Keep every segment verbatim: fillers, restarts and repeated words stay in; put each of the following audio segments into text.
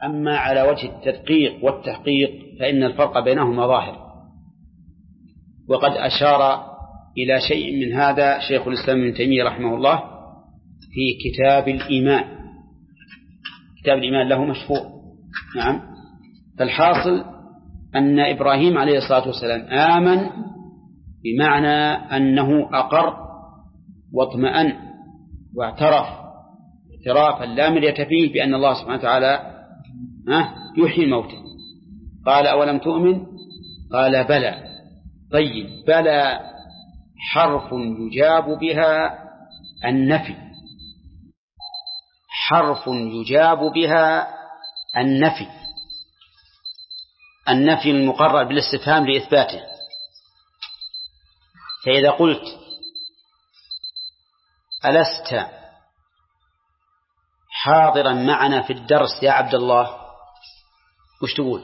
أما على وجه التدقيق والتحقيق فإن الفرق بينهما ظاهر، وقد أشار إلى شيء من هذا شيخ الإسلام ابن تيمية رحمه الله في كتاب الإيمان. كتاب الإيمان له مشهور. نعم. فالحاصل أن إبراهيم عليه الصلاة والسلام آمن بمعنى أنه أقر واطمأن واعترف اعترافا لا مرية فيه بأن الله سبحانه وتعالى يحيي الموتى. قال أولم تؤمن؟ قال بلى. طيب، بلى حرف يجاب بها النفي، حرف يجاب بها النفي، النفي المقرر بالاستفهام لإثباته. فإذا قلت ألست حاضرا معنا في الدرس يا عبد الله، وش تقول؟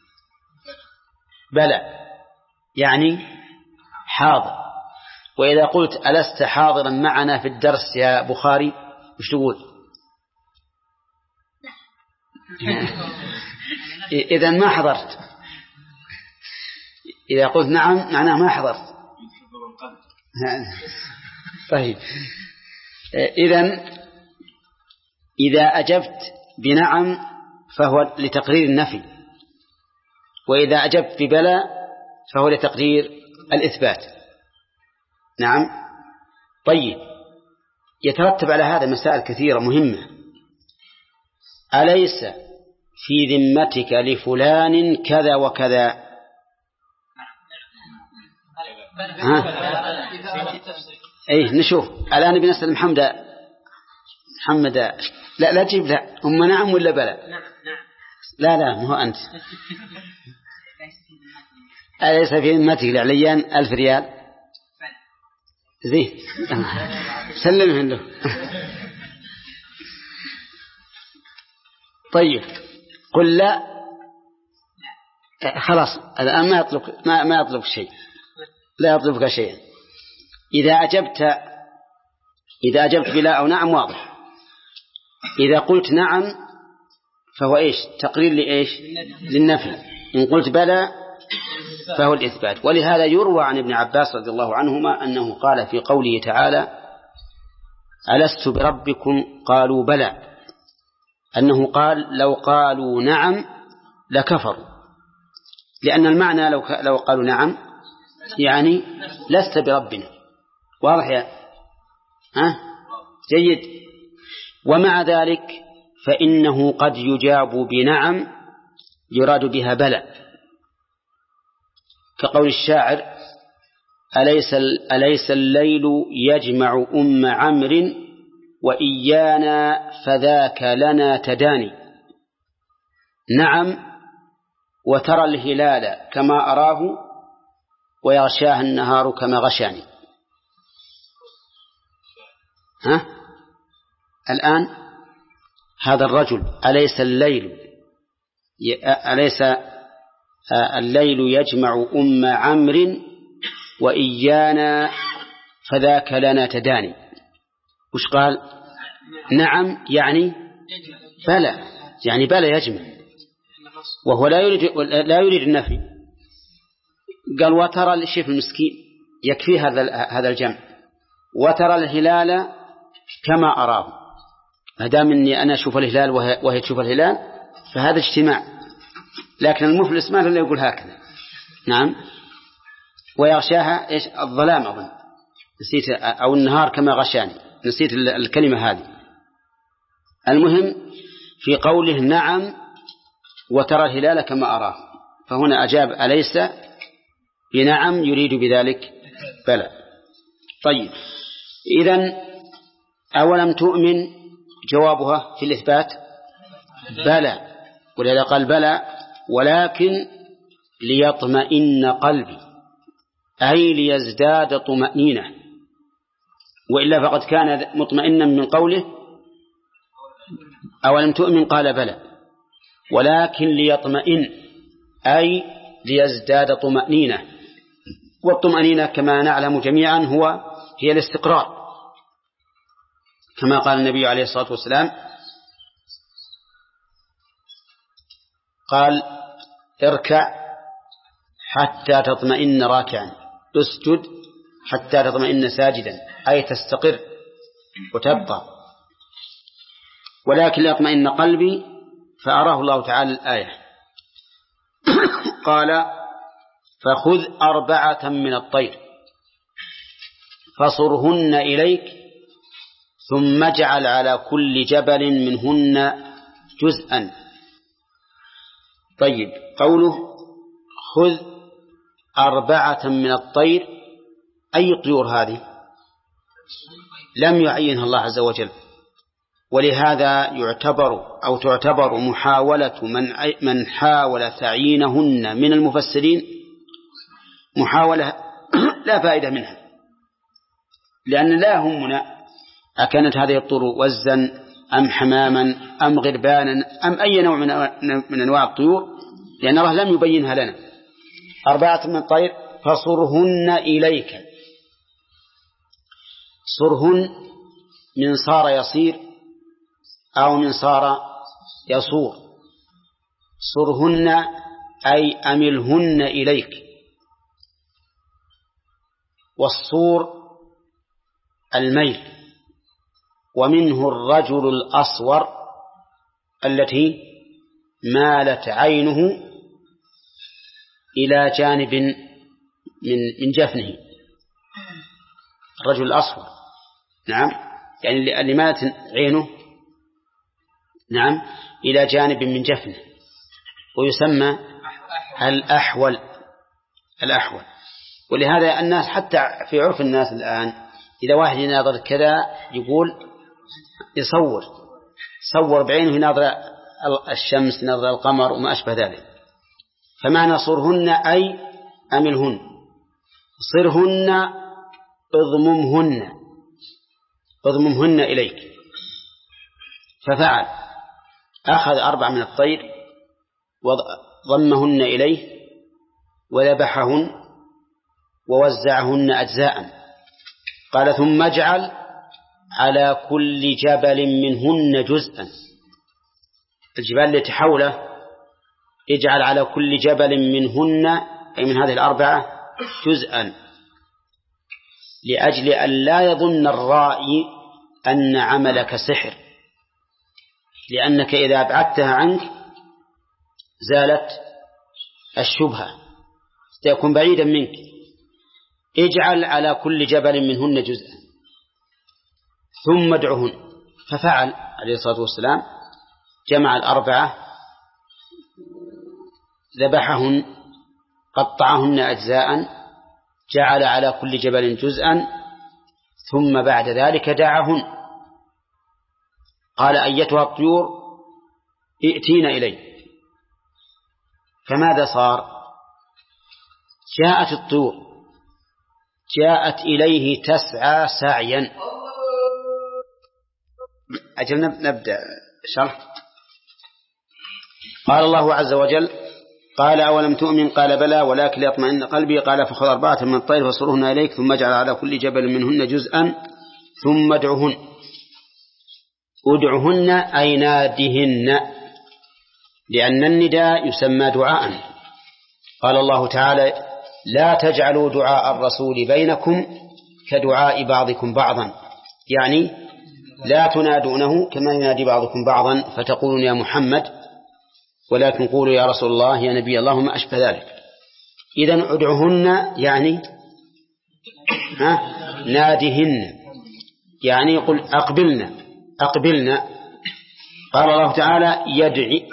بلى، يعني حاضر. وإذا قلت ألست حاضرا معنا في الدرس يا بخاري، وش تقول؟ إذن ما حضرت. إذا قلت نعم معناه ما حضرت. طيب، إذن إذا أجبت بنعم فهو لتقرير النفي، وإذا أجبت ببلى فهو لتقرير الإثبات. نعم. طيب، يترتب على هذا مسائل كثيرة مهمة. أليس في ذمتك لفلان كذا وكذا؟ ها؟ أيه، نشوف الآن بنسأل محمد محمد لا لا تجيب لا هم نعم ولا بلى؟ لا لا ما هو أنت. أليس في ذمتك لعليان ألف ريال؟ زين، سلمه له. طيب، قل لا، خلاص الآن ما يطلب ما ما يطلب شيء، لا يطلبك شيئا. إذا أجبت إذا أجبت بلا أو نعم واضح. إذا قلت نعم فهو إيش؟ تقرير لإيش؟ للنفي. إن قلت بلى فهو الإثبات. ولهذا يروى عن ابن عباس رضي الله عنهما أنه قال في قوله تعالى ألست بربكم قالوا بلى، أنه قال لو قالوا نعم لكفروا، لأن المعنى لو لو قالوا نعم يعني لست بربنا. واضح يا ها؟ جيد. ومع ذلك فإنه قد يجاب بنعم يراد بها بلى، كقول الشاعر أليس, أليس الليل يجمع أم عمرو وإيانا فذاك لنا تداني. نعم، وترى الهلال كما أراه ويغشاه النهار كما غشاني. ها؟ الآن هذا الرجل أليس الليل أليس الليل يجمع أم عمرو وإيانا فذاك لنا تداني. وش قال؟ نعم يعني بلى، يعني بلى يجمع، وهو لا يريد لا يريد النفي. قال وترى الشيخ المسكين يكفي هذا هذا الجمع، وترى الهلال كما أراه. ما دام إني أنا أشوف الهلال وهي تشوف الهلال فهذا اجتماع، لكن المفلس ما لا يقول هكذا. نعم. ويغشاها إيش؟ الظلام أظن نسيت، أو النهار كما غشاني، نسيت الكلمة هذه. المهم في قوله نعم وترى الهلال كما أراه، فهنا أجاب أليس بنعم يريد بذلك بلى. طيب، إذن أولم تؤمن جوابها في الإثبات بلى، ولذا قال بلى ولكن ليطمئن قلبي، أي ليزداد طمأنينة، وإلا فقد كان مطمئنا من قوله أولم تؤمن قال بلى، ولكن ليطمئن أي ليزداد طمأنينة. والطمأنينة كما نعلم جميعا هو هي الاستقرار، كما قال النبي عليه الصلاة والسلام قال اركع حتى تطمئن راكعا، اسجد حتى تطمئن ساجدا، أي تستقر وتبقى. ولكن ليطمئن قلبي فأراه الله تعالى الآية قال فخذ أربعة من الطير فصرهن إليك ثم اجعل على كل جبل منهن جزءا. طيب، قوله خذ أربعة من الطير، أي طيور هذه؟ لم يعينها الله عز وجل، ولهذا يعتبر أو تعتبر محاولة من من حاول تعيينهن من المفسرين محاولة لا فائدة منها، لأن لا يهمنا أكانت هذه الطيور وزا أم حماما أم غربانا أم أي نوع من أنواع الطيور، لأن الله لم يبينها لنا. أربعة من الطير فصرهن إليك. صرهن من صار يصير أو من صار يصور. صرهن أي أملهن إليك. والصور الميل، ومنه الرجل الأصور التي مالت عينه إلى جانب من من جفنه، الرجل الأصور، نعم، يعني اللي مالت عينه، نعم، إلى جانب من جفنه، ويسمى الأحول. الأحول. ولهذا الناس حتى في عرف الناس الآن إذا واحد يناظر كذا يقول يصور صور بعينه ناظر الشمس ناظر القمر وما أشبه ذلك. فمعنى صرهن أي أملهن، صرهن اضممهن اضممهن إليك. ففعل، أخذ أربع من الطير وضمهن إليه وذبحهن ووزعهن أجزاء. قال ثم اجعل على كل جبل منهن جزءا. الجبال التي حوله اجعل على كل جبل منهن أي من هذه الأربعة جزءا، لأجل أن لا يظن الرائي أن عملك سحر، لأنك إذا أبعدتها عنك زالت الشبهة، سيكون بعيدا منك. اجعل على كل جبل منهن جزءا ثم ادعهن. ففعل عليه الصلاة والسلام، جمع الأربعة، ذبحهن، قطعهن أجزاء، جعل على كل جبل جزءا، ثم بعد ذلك دعهن. قال أيتها الطيور ائتين إلي. فماذا صار؟ جاءت الطيور جاءت إليه تسعى سعيا. أجل نبدأ شرح. قال الله عز وجل قال أولم تؤمن؟ قال بلى ولكن ليطمئن قلبي. قال فخذ أربعة من الطير فصرهن إليك ثم اجعل على كل جبل منهن جزءا ثم ادعهن. ادعهن أي نادهن، لأن النداء يسمى دعاء. قال الله تعالى لا تجعلوا دعاء الرسول بينكم كدعاء بعضكم بعضا، يعني لا تنادونه كما ينادي بعضكم بعضا فتقولون يا محمد، ولكن قولوا يا رسول الله يا نبي الله ما أشبه ذلك. إذن ادعهن يعني ها نادهن، يعني يقول أقبلنا أقبلنا. قال الله تعالى يدعي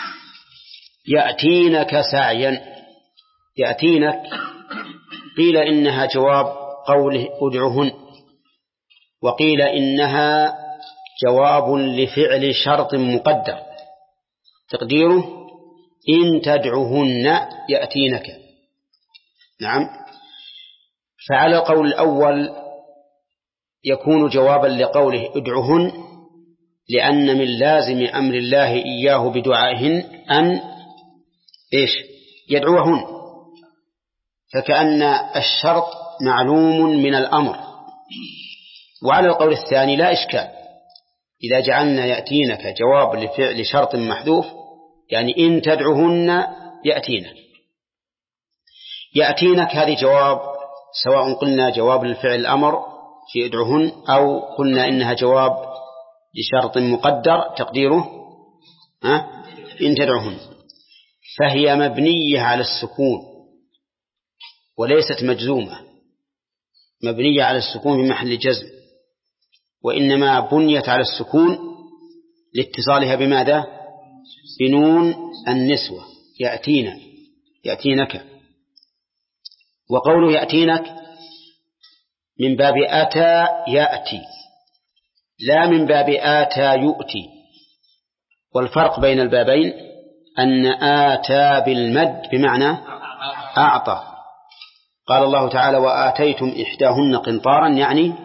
يأتينك سعيا. يأتينك قيل إنها جواب قوله ادعهن، وقيل إنها جواب لفعل شرط مقدر تقديره إن تدعهن يأتينك. نعم. فعلى القول الأول يكون جوابا لقوله ادعهن، لأن من لازم أمر الله إياه بدعائهن أن إيش يدعوهن، فكأن الشرط معلوم من الأمر. وعلى القول الثاني لا إشكال، إذا جعلنا يأتينك جواب لفعل شرط محذوف يعني إن تدعهن يأتينك. يأتينك هذه جواب، سواء قلنا جواب للفعل الأمر في ادعهن أو قلنا إنها جواب لشرط مقدر تقديره ها إن تدعهن، فهي مبنية على السكون وليست مجزومة، مبنية على السكون في محل جزم، وإنما بنيت على السكون لاتصالها بماذا؟ بنون النسوة يأتينا يأتينك. وقوله يأتينك من باب أتى يأتي لا من باب آتى يؤتي. والفرق بين البابين أن آتى بالمد بمعنى أعطى، قال الله تعالى وآتيتم إحداهن قنطارا يعني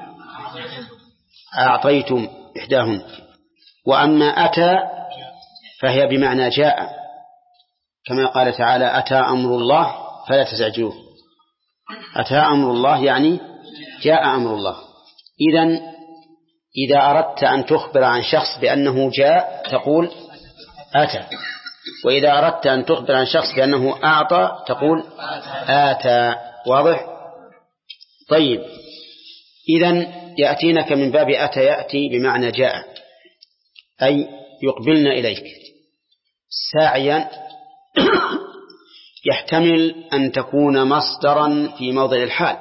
أعطيتم إحداهن. وأما أتى فهي بمعنى جاء، كما قال تعالى أتى أمر الله فلا تستعجلوه. أتى أمر الله يعني جاء أمر الله. إذن إذا أردت أن تخبر عن شخص بأنه جاء تقول أتى، وإذا أردت أن تخبر عن شخص بأنه أعطى تقول آتى. واضح؟ طيب، إذن يأتينك من باب أتى يأتي بمعنى جاء، أي يقبلن إليك ساعيا. يحتمل أن تكون مصدرا في موضع الحال،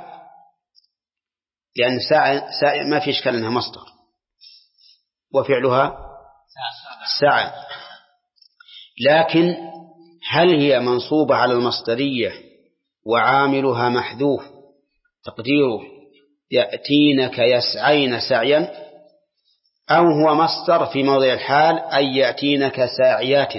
لأن ساعة, ساعة ما في إشكال أنها مصدر وفعلها ساعة، لكن هل هي منصوبة على المصدرية وعاملها محذوف تقديره يأتينك يسعين سعيا، أو هو مصدر في موضع الحال أي يأتينك ساعيات؟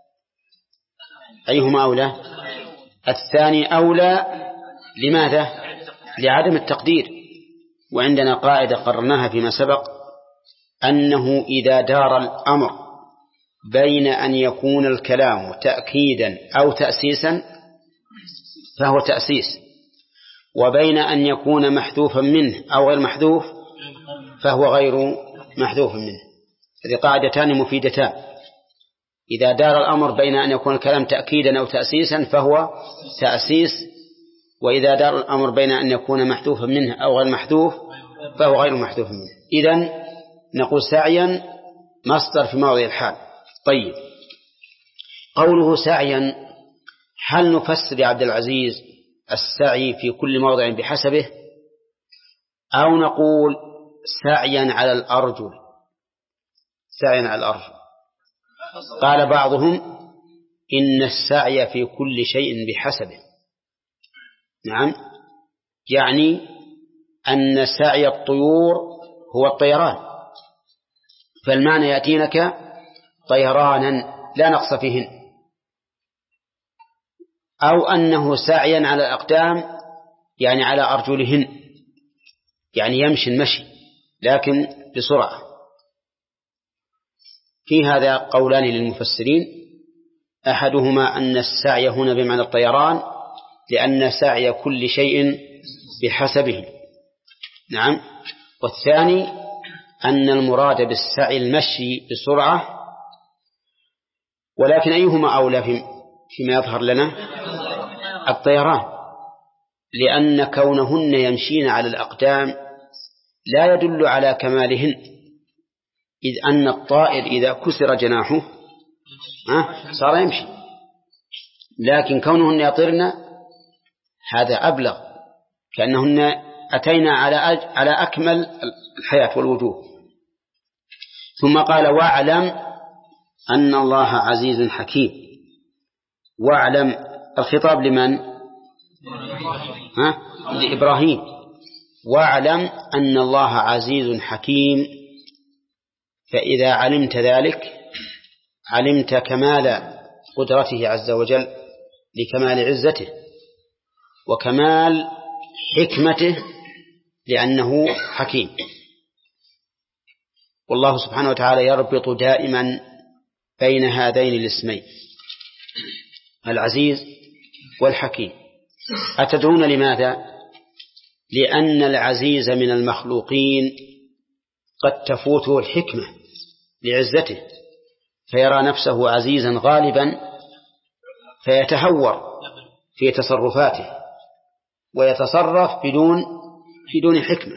أيهما أولى؟ الثاني أولى. لماذا؟ لعدم التقدير. وعندنا قاعدة قررناها فيما سبق أنه إذا دار الأمر بين أن يكون الكلام تأكيدا أو تأسيسا فهو تأسيس، وبين أن يكون محذوفا منه أو غير محذوف فهو غير محذوف منه. هذه قاعدتان مفيدتان. إذا دار الأمر بين أن يكون الكلام تأكيدا أو تأسيسا فهو تأسيس، وإذا دار الأمر بين أن يكون محذوفا منه أو غير محذوف فهو غير محذوف منه. إذن نقول سعيا مصدر في موضع الحال. طيب، قوله سعيا هل نفسر يا عبد العزيز السعي في كل موضع بحسبه، أو نقول سعيا على الأرجل؟ سعيا على الأرجل. قال بعضهم إن السعي في كل شيء بحسبه. نعم، يعني أن سعي الطيور هو الطيران، فالمعنى يأتينك طيرانا لا نقص فيهن، أو أنه سعيا على الأقدام يعني على أرجلهن، يعني يمشي المشي لكن بسرعة. في هذا قولان للمفسرين، أحدهما أن السعي هنا بمعنى الطيران لأن سعي كل شيء بحسبه. نعم. والثاني أن المراد بالسعي المشي بسرعة، ولكن أيهما أولى فيما يظهر لنا؟ الطيران، لأن كونهن يمشين على الأقدام لا يدل على كمالهن، إذ أن الطائر إذا كسر جناحه صار يمشي، لكن كونهن يطيرن هذا أبلغ، كأنهن أتينا على على أكمل الحياة والوجوه. ثم قال واعلم أن الله عزيز حكيم. واعلم الخطاب لمن؟ ها؟ لإبراهيم. واعلم أن الله عزيز حكيم، فإذا علمت ذلك علمت كمال قدرته عز وجل لكمال عزته وكمال حكمته لأنه حكيم. والله سبحانه وتعالى يربط دائما بين هذين الاسمين العزيز والحكيم. أتدرون لماذا؟ لأن العزيز من المخلوقين قد تفوته الحكمة لعزته، فيرى نفسه عزيزا غالبا فيتهور في تصرفاته ويتصرف بدون بدون حكمة.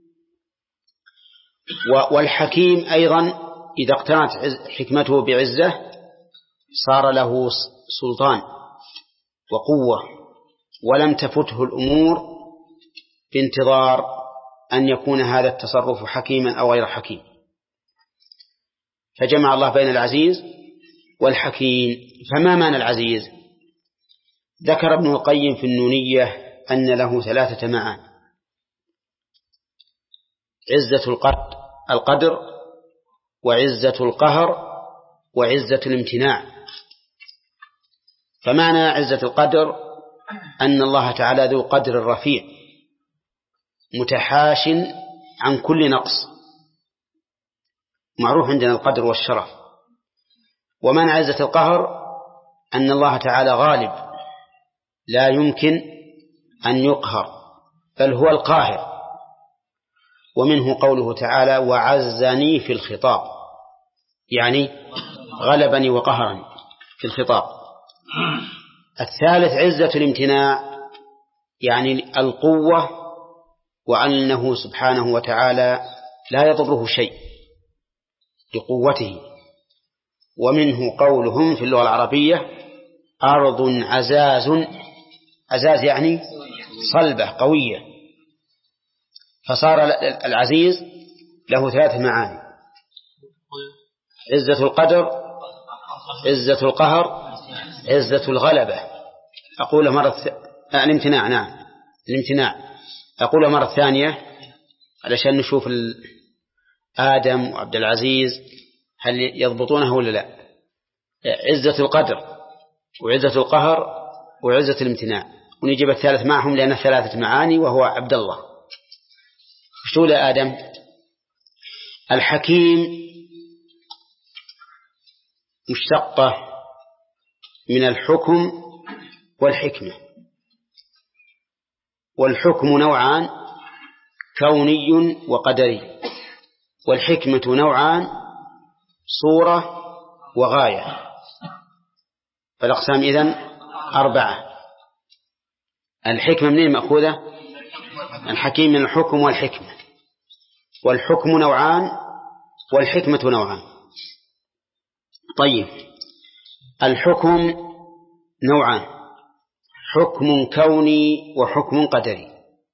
والحكيم أيضا إذا اقترنت حكمته بعزة صار له سلطان وقوة ولم تفته الأمور بانتظار أن يكون هذا التصرف حكيما أو غير حكيم. فجمع الله بين العزيز والحكيم. فما معنى العزيز؟ ذكر ابن القيم في النونية أن له ثلاثة معاني: عزة القدر وعزة القهر وعزة الامتناع. فمعنى عزة القدر أن الله تعالى ذو قدر رفيع متحاش عن كل نقص، معروف عندنا القدر والشرف. ومعنى عزة القهر أن الله تعالى غالب لا يمكن أن يقهر بل هو القاهر. ومنه قوله تعالى: وعزني في الخطاب، يعني غلبني وقهرني في الخطاب. الثالث عزة الامتناع، يعني القوة، وأنه سبحانه وتعالى لا يضره شيء لقوته. ومنه قولهم في اللغة العربية: أرض عزاز، عزاز يعني صلبة قوية. فصار العزيز له ثلاث معاني: عزة القدر، عزة القهر، عزة الغلبة. أقول مرة ث... آه الامتناع، نعم الامتناع. أقول مرة ثانية علشان نشوف ال... آدم وعبد العزيز هل يضبطونه ولا لا. عزة القدر وعزة القهر وعزة الامتناع، ونجيب الثالث معهم لأنه ثلاثة معاني وهو عبد الله. شو لآدم؟ الحكيم مشتقة من الحكم والحكمة. والحكم نوعان: كوني وقدري. والحكمة نوعان: صورة وغاية. فالأقسام إذن أربعة. الحكمة منين مأخوذة؟ الحكيم من الحكم والحكمة. والحكم نوعان والحكمة نوعان. طيب، الحكم نوعان: حكم كوني وحكم قدري.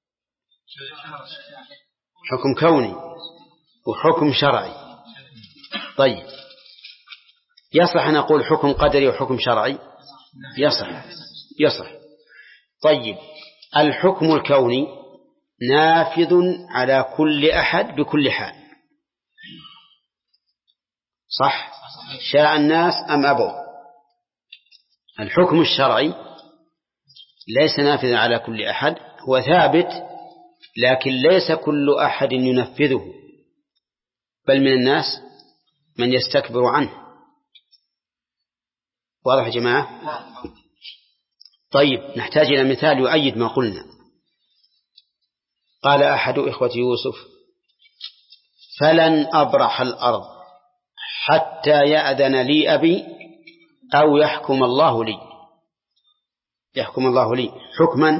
حكم كوني وحكم شرعي. طيب، يصح أن أقول حكم قدري وحكم شرعي؟ يصح يصح. طيب، الحكم الكوني نافذ على كل أحد بكل حال، صح؟ شاء الناس أم أبوا. الحكم الشرعي ليس نافذا على كل أحد، هو ثابت لكن ليس كل أحد ينفذه، بل من الناس من يستكبر عنه. واضح يا جماعة؟ طيب، نحتاج إلى مثال يؤيد ما قلنا. قال أحد إخوة يوسف: فلن أبرح الأرض حتى يأذن لي أبي أو يحكم الله لي. يحكم الله لي حكما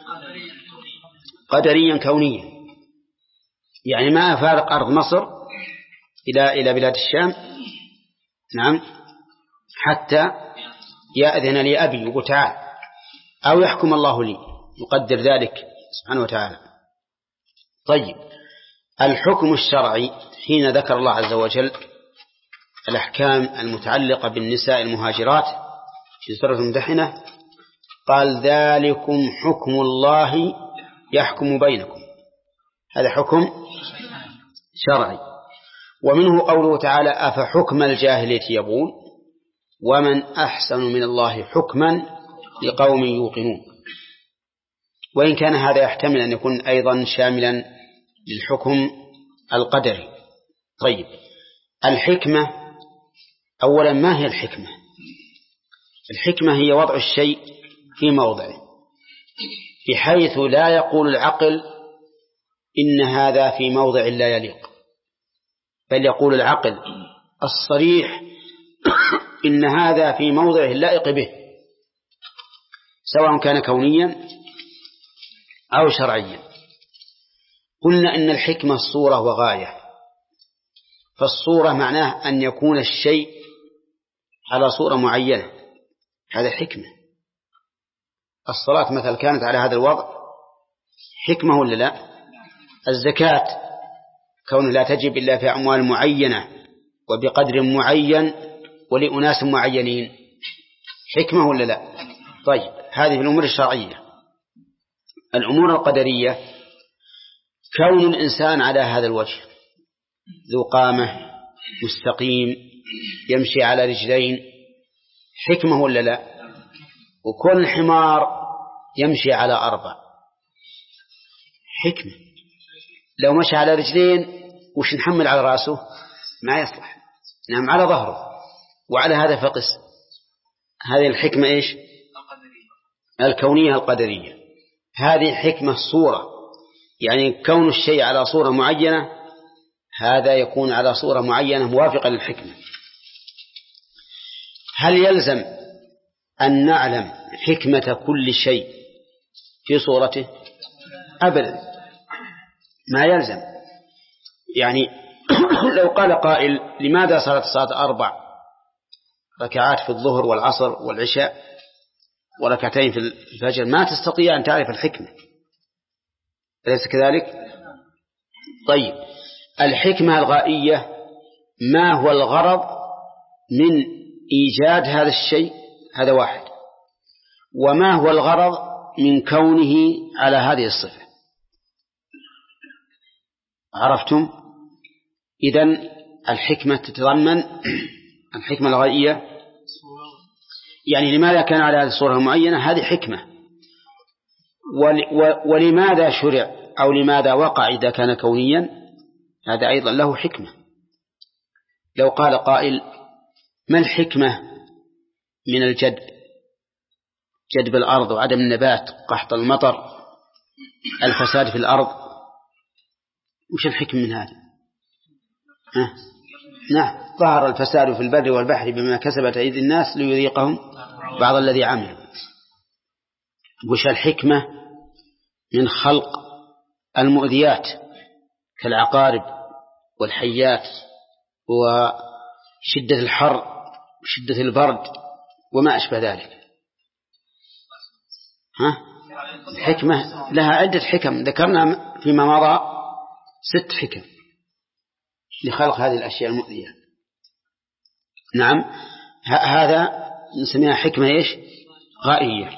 قدريا كونيا، يعني ما أفارق أرض مصر إلى إلى بلاد الشام، نعم، حتى يأذن لي أبي، يقول تعال، أو يحكم الله لي، يقدر ذلك سبحانه وتعالى. طيب، الحكم الشرعي حين ذكر الله عز وجل الأحكام المتعلقة بالنساء المهاجرات في سورة الممتحنة قال: ذلكم حكم الله يحكم بينكم. هذا حكم شرعي. ومنه قوله تعالى: أفحكم الجاهلية يبغون ومن أحسن من الله حكما لقوم يوقنون. وإن كان هذا يحتمل أن يكون أيضا شاملا للحكم القدري. طيب، الحكمة أولا، ما هي الحكمة؟ الحكمة هي وضع الشيء في موضعه بحيث لا يقول العقل إن هذا في موضع لا يليق، بل يقول العقل الصريح إن هذا في موضعه اللائق به، سواء كان كونيا أو شرعيا. قلنا إن الحكمة صورة وغاية، فالصورة معناه أن يكون الشيء على صورة معينة، هذا حكمة. الصلاة مثلا كانت على هذا الوضع حكمة ولا لا؟ الزكاة كون لا تجب إلا في أموال معينة وبقدر معين ولأناس معينين حكمة ولا لا؟ طيب هذه في الأمور الشرعية. الأمور القدرية كون الإنسان على هذا الوجه ذو قامة مستقيم يمشي على رجلين حكمة ولا لا؟ وكون الحمار يمشي على أربع حكمة. لو مشي على رجلين وش نحمل على رأسه؟ ما يصلح، نعم على ظهره، وعلى هذا فقس. هذه الحكمة إيش؟ الكونية القدرية. هذه حكمة الصورة، يعني كون الشيء على صورة معينة هذا يكون على صورة معينة موافقة للحكمة. هل يلزم أن نعلم حكمة كل شيء في صورته؟ أبدا ما يلزم. يعني لو قال قائل لماذا صارت الصلاة أربع ركعات في الظهر والعصر والعشاء وركعتين في الفجر، ما تستطيع أن تعرف الحكمة، أليس كذلك؟ طيب الحكمة الغائية ما هو الغرض من إيجاد هذا الشيء؟ هذا واحد. وما هو الغرض من كونه على هذه الصفة؟ عرفتم؟ إذن الحكمة تتضمن الحكمة الغائية، يعني لماذا كان على هذه الصورة المعينة؟ هذه حكمة. ولماذا شرع أو لماذا وقع إذا كان كونيا؟ هذا أيضا له حكمة. لو قال قائل ما الحكمة من الجدب، جدب الأرض وعدم النبات، قحط المطر، الفساد في الأرض، وش الحكمة من هذا؟ ها؟ نعم ظهر الفساد في البر والبحر بما كسبت أيدي الناس ليذيقهم بعض الذي عملوا. وش الحكمة من خلق المؤذيات كالعقارب والحيات وشدة الحر وشدة البرد وما أشبه ذلك؟ ها؟ الحكمة لها عدة حكم، ذكرنا فيما مضى ست حكم لخلق هذه الأشياء المؤذية. نعم هذا نسميها حكمة إيش؟ غائية.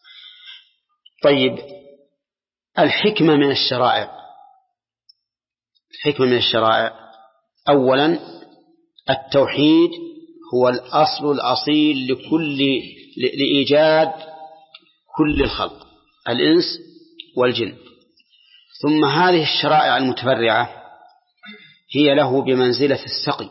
طيب الحكمة من الشرائع، الحكمة من الشرائع أولا التوحيد هو الأصل الأصيل لكل لإيجاد كل الخلق الإنس والجن. ثم هذه الشرائع المتفرعة هي له بمنزلة السقي،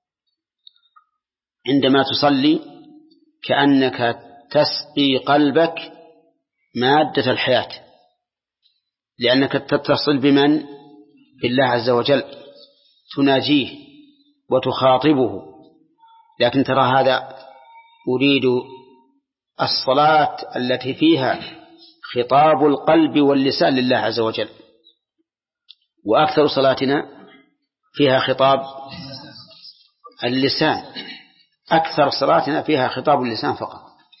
عندما تصلي كأنك تسقي قلبك مادة الحياة، لأنك تتصل بمن؟ بالله عز وجل، تناجيه وتخاطبه. لكن ترى هذا أريد الصلاة التي فيها خطاب القلب واللسان لله عز وجل، وأكثر صلاتنا فيها خطاب اللسان، أكثر صلاتنا فيها خطاب اللسان فقط.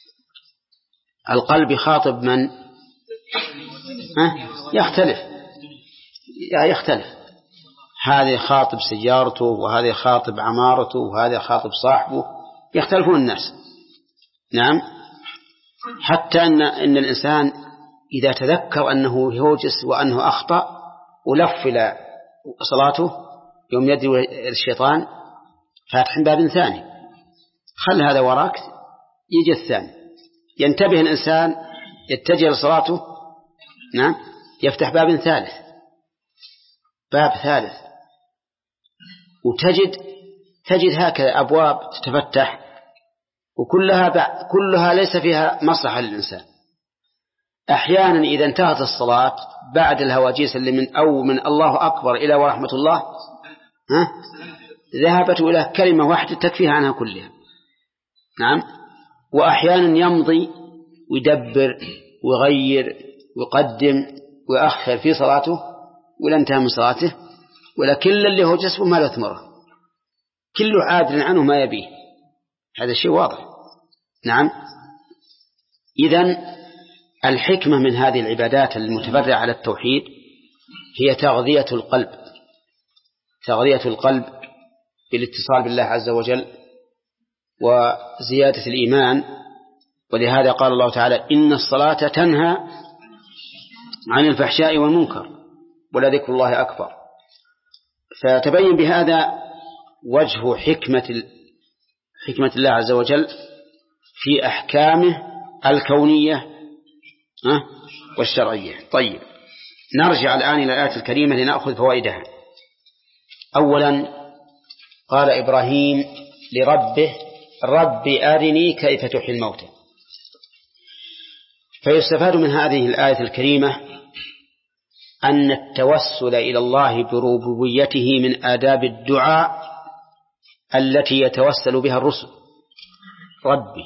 القلب خاطب من؟ ها؟ يختلف يختلف هذا خاطب سيارته، وهذا خاطب عمارته، وهذا خاطب صاحبه، يختلفون الناس. نعم حتى أن, إن الإنسان إذا تذكر أنه يوجس وأنه أخطأ ولف إلى صلاته يوم يدعو الشيطان فاتح باب ثاني، خل هذا وراك يجي الثاني، ينتبه الإنسان يتجه لصلاته، نعم يفتح باب ثالث باب ثالث وتجد تجد هكذا أبواب تتفتح، وكلها كلها ليس فيها مصلحة للإنسان. أحيانا إذا انتهت الصلاة بعد الهواجيس اللي من أو من الله أكبر إلى ورحمة الله ها ذهبت إلى كلمة واحدة تكفيها عنها كلها، نعم. وأحيانا يمضي ويدبر ويغير ويقدم ويأخر في صلاته ولا انتهى من صلاته، ولا كل اللي هو جسمه ما له ثمره، كله عادل عنه ما يبيه. هذا شيء واضح. نعم. إذن الحكمة من هذه العبادات المتفرعة على التوحيد هي تغذية القلب، تغذية القلب بالاتصال بالله عز وجل وزيادة الإيمان. ولهذا قال الله تعالى: إن الصلاة تنهى عن الفحشاء والمنكر ولذكر الله أكبر. فتبين بهذا وجه حكمة حكمة الله عز وجل في أحكامه الكونية والشرعية. طيب، نرجع الآن إلى الآية الكريمة لنأخذ فوائدها. أولا، قال إبراهيم لربه: رب أرني كيف تحيي الموتى. فيستفاد من هذه الآية الكريمة أن التوسل إلى الله بربوبيته من آداب الدعاء التي يتوسل بها الرسل. ربي،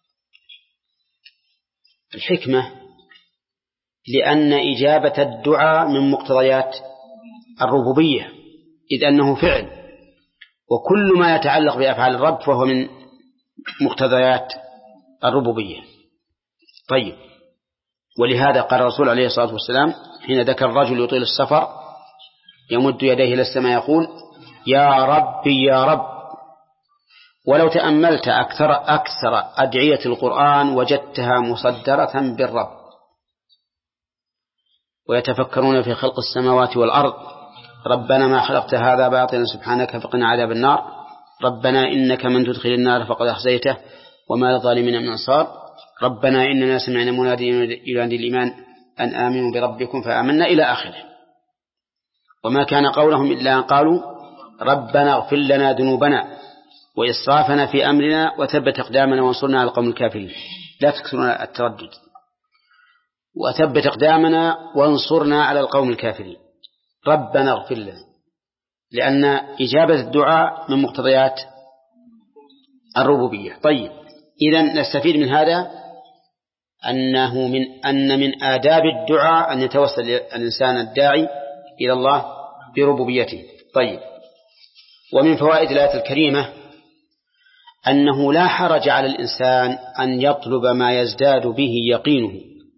الحكمة لأن إجابة الدعاء من مقتضيات الربوبية، إذ أنه فعل، وكل ما يتعلق بأفعال الرب فهو من مقتضيات الربوبية. طيب، ولهذا قال الرسول عليه الصلاة والسلام حين ذكر الرجل يطيل السفر يمد يديه إلى السماء يقول: يا ربي يا رب. ولو تأملت أكثر أكثر أدعية القرآن وجدتها مصدرة بالرب. ويتفكرون في خلق السماوات والأرض ربنا ما خلقت هذا باطلا سبحانك فقنا عذاب النار ربنا إنك من تدخل النار فقد أخزيته وما للظالمين من أنصار ربنا إننا سمعنا مناديا ينادي الإيمان أن آمنوا بربكم فآمنا إلى آخره. وما كان قولهم إلا أن قالوا ربنا اغفر لنا ذنوبنا وإسرافنا في أمرنا وثبت أقدامنا وانصرنا على القوم الكافرين. لا تكثرون التردد. وثبت أقدامنا وانصرنا على القوم الكافرين. ربنا اغفر لنا، لأن إجابة الدعاء من مقتضيات الربوبية. طيب، إذن نستفيد من هذا أنه من أن من آداب الدعاء أن يتوسل الإنسان الداعي إلى الله بربوبيته. طيب، ومن فوائد الآية الكريمة أنه لا حرج على الإنسان أن يطلب ما يزداد به يقينه.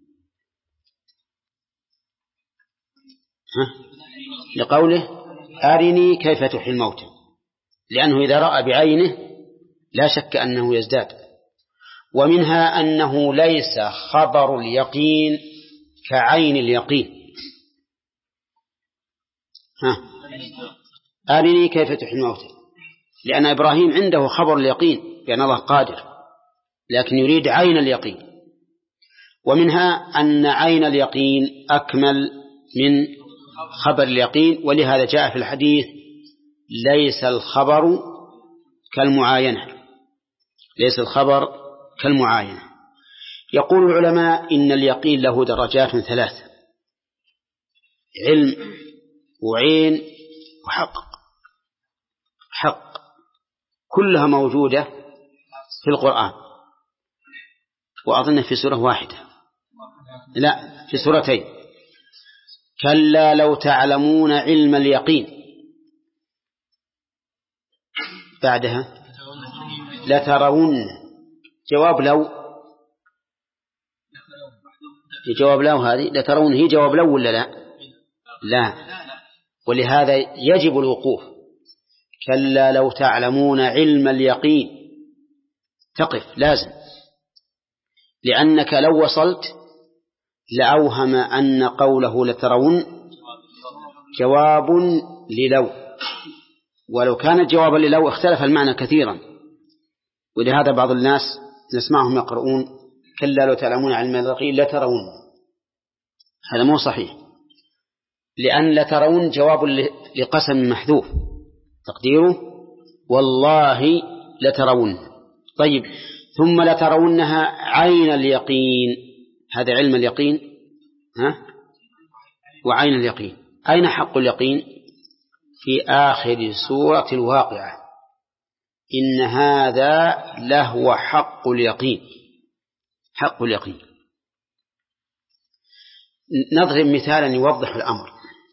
ها؟ لقوله أرني كيف تحيي الموتى، لأنه إذا رأى بعينه لا شك أنه يزداد. ومنها أنه ليس خبر اليقين كعين اليقين. ها؟ أرني كيف تحيي الموتى، لأن إبراهيم عنده خبر اليقين بأن الله قادر، لكن يريد عين اليقين. ومنها أن عين اليقين أكمل من خبر اليقين، ولهذا جاء في الحديث ليس الخبر كالمعاينة، ليس الخبر كالمعاينة. يقول العلماء إن اليقين له درجات ثلاث: علم وعين وحق. حق كلها موجودة في القرآن، وأظن في سورة واحدة، لا في سورتين: كلا لو تعلمون علم اليقين، بعدها لترون. جواب لو، جواب لو هذه لترون هي جواب لو ولا لا؟ لا. ولهذا يجب الوقوف. كلا لو تعلمون علم اليقين، تقف لازم، لأنك لو وصلت لأوهم أن قوله لترون جواب للو، ولو كان جوابا للو اختلف المعنى كثيرا. ولهذا بعض الناس نسمعهم يقرؤون كلا لو تعلمون علم اليقين لترون، هذا مو صحيح، لأن لترون جواب لقسم محذوف تقديره والله لترون. طيب، ثم لترونها عين اليقين، هذا علم اليقين ها؟ وعين اليقين. أين حق اليقين؟ في آخر سورة الواقعة: إن هذا لهو حق اليقين. حق اليقين. نضرب مثالا يوضح الأمر.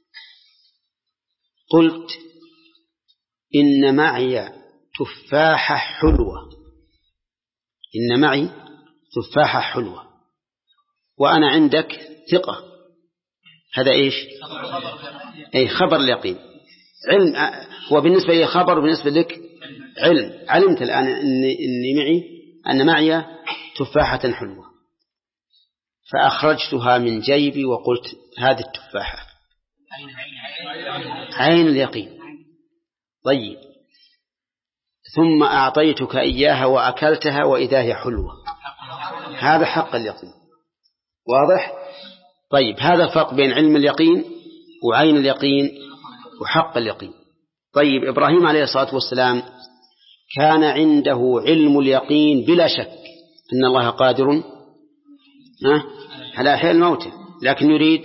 قلت إن معي تفاحة حلوة، إن معي تفاحة حلوة، وأنا عندك ثقة، هذا إيش؟ أي خبر اليقين. علم هو بالنسبة لي خبر، وبالنسبة لك علم. علمت الآن إني, إني معي أن معي تفاحة حلوة، فأخرجتها من جيبي وقلت هذه التفاحة، عين اليقين. طيب، ثم أعطيتك إياها وأكلتها وإذا هي حلوة، هذا حق اليقين. واضح؟ طيب، هذا الفرق بين علم اليقين وعين اليقين وحق اليقين. طيب، إبراهيم عليه الصلاة والسلام كان عنده علم اليقين بلا شك أن الله قادر على إحياء الموتى، لكن يريد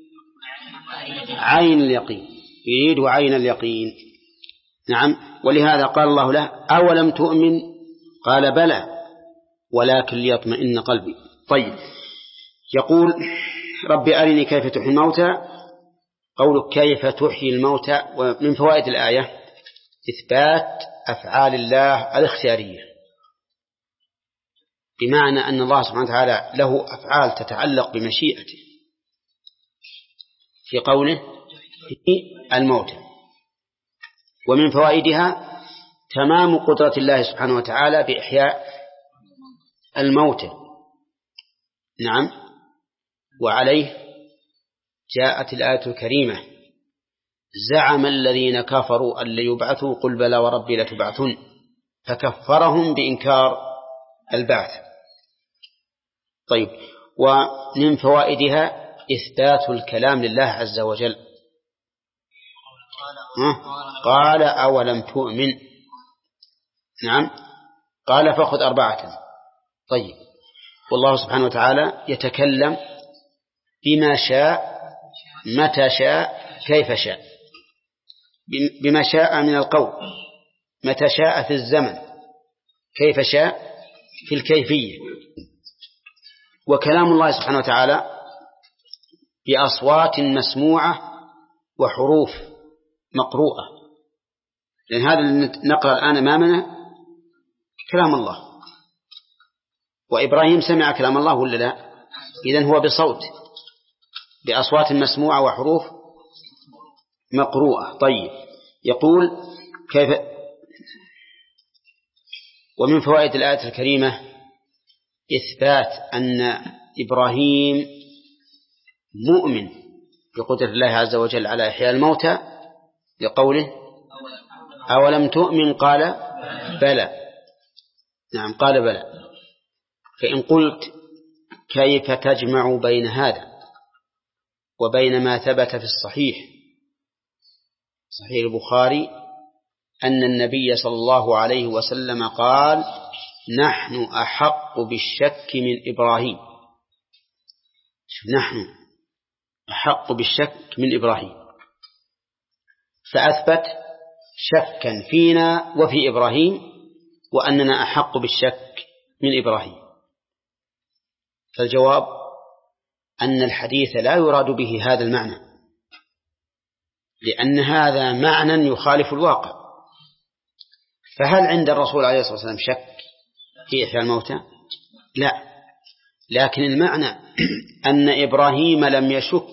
عين اليقين، يريد عين اليقين. نعم، ولهذا قال الله له أولم تؤمن؟ قال بلى ولكن ليطمئن قلبي. طيب، يقول ربي أرني كيف تحيي الموتى. قولك كيف تحيي الموتى، ومن فوائد الآية إثبات أفعال الله الاختيارية، بمعنى أن الله سبحانه وتعالى له أفعال تتعلق بمشيئته في قوله الموتى. ومن فوائدها تمام قدرة الله سبحانه وتعالى بإحياء الموتى. نعم، وعليه جاءت الآية الكريمة زعم الذين كفروا أن ليبعثوا قل بلى وربي لتبعثن، فكفرهم بإنكار البعث. طيب، ومن فوائدها إثبات الكلام لله عز وجل. قال أولم تؤمن؟ نعم، قال فخذ أربعة. طيب، والله سبحانه وتعالى يتكلم بما شاء متى شاء كيف شاء، بما شاء من القول، متى شاء في الزمن، كيف شاء في الكيفية. وكلام الله سبحانه وتعالى بأصوات مسموعة وحروف مقروءة، لأن هذا اللي نقرأ الآن أمامنا كلام الله، وإبراهيم سمع كلام الله ولا لا؟ إذن هو بصوت، بأصوات مسموعة وحروف مقروءة. طيب، يقول كيف. ومن فوائد الآية الكريمة إثبات أن إبراهيم مؤمن بقدرة الله عز وجل على إحياء الموتى، لقوله أولم تؤمن؟ قال بلى. نعم، قال بلى. فإن قلت كيف تجمع بين هذا وبين ما ثبت في الصحيح صحيح البخاري أن النبي صلى الله عليه وسلم قال نحن أحق بالشك من إبراهيم. نحن أحق بالشك من إبراهيم، فأثبت شكا فينا وفي إبراهيم، وأننا أحق بالشك من إبراهيم. فالجواب أن الحديث لا يراد به هذا المعنى، لأن هذا معنى يخالف الواقع. فهل عند الرسول عليه الصلاة والسلام شك في إحياء الموتى؟ لا، لكن المعنى أن إبراهيم لم يشك،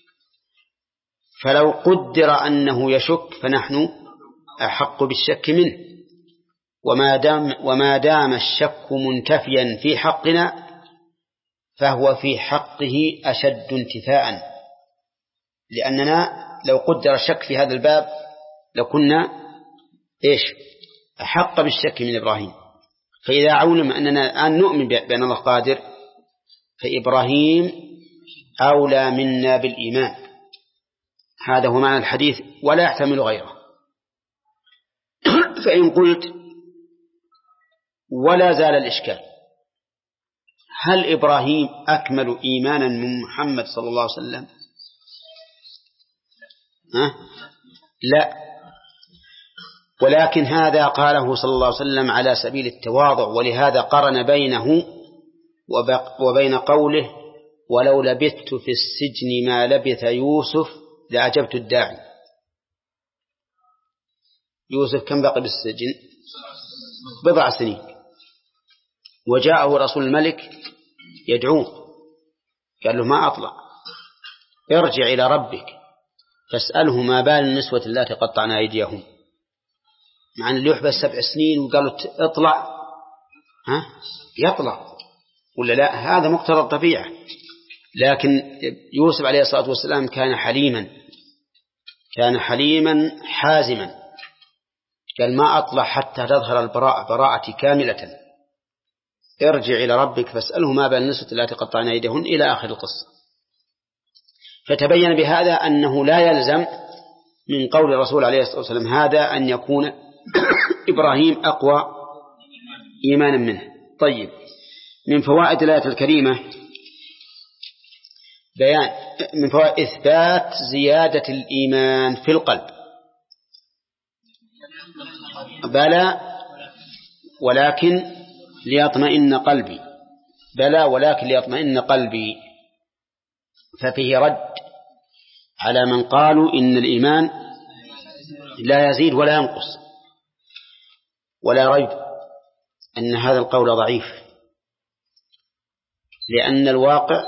فلو قدر أنه يشك فنحن أحق بالشك منه، وما دام, وما دام الشك منتفيا في حقنا فهو في حقه أشد انتفاء، لأننا لو قدر الشك في هذا الباب لكنا إيش؟ أحق بالشك من إبراهيم. فإذا علم أننا الآن نؤمن بأن الله قادر، فإبراهيم أولى منا بالإيمان. هذا هو معنى الحديث ولا يحتمل غيره. فإن قلت ولا زال الإشكال، هل إبراهيم أكمل إيمانا من محمد صلى الله عليه وسلم؟ ها؟ لا، ولكن هذا قاله صلى الله عليه وسلم على سبيل التواضع، ولهذا قرن بينه وبين قوله ولو لبثت في السجن ما لبث يوسف لأجبت الداعي. يوسف كم بقي بالسجن؟ بضع سنين، وجاءه رسول الملك يدعوه، قال له ما أطلع، ارجع إلى ربك فاسأله ما بال النسوة اللاتي قطعن أيديهم. مع أن اللي يحبس سبع سنين وقالوا اطلع، ها يطلع ولا لا؟ هذا مقتضى الطبيعة. لكن يوسف عليه الصلاة والسلام كان حليما، كان حليما حازما، قال ما أطلع حتى تظهر البراءة براءتي كاملة، ارجع إلى ربك فاسأله ما بال النسوة التي قطعن أيديهن إلى آخر القصة. فتبين بهذا أنه لا يلزم من قول الرسول عليه الصلاة والسلام هذا أن يكون إبراهيم أقوى إيمانا منه. طيب، من فوائد الآية الكريمة بيان من فوائد إثبات زيادة الإيمان في القلب. بلى ولكن ليطمئن قلبي، بلى ولكن ليطمئن قلبي، ففيه رد على من قالوا إن الإيمان لا يزيد ولا ينقص، ولا ريب أن هذا القول ضعيف، لأن الواقع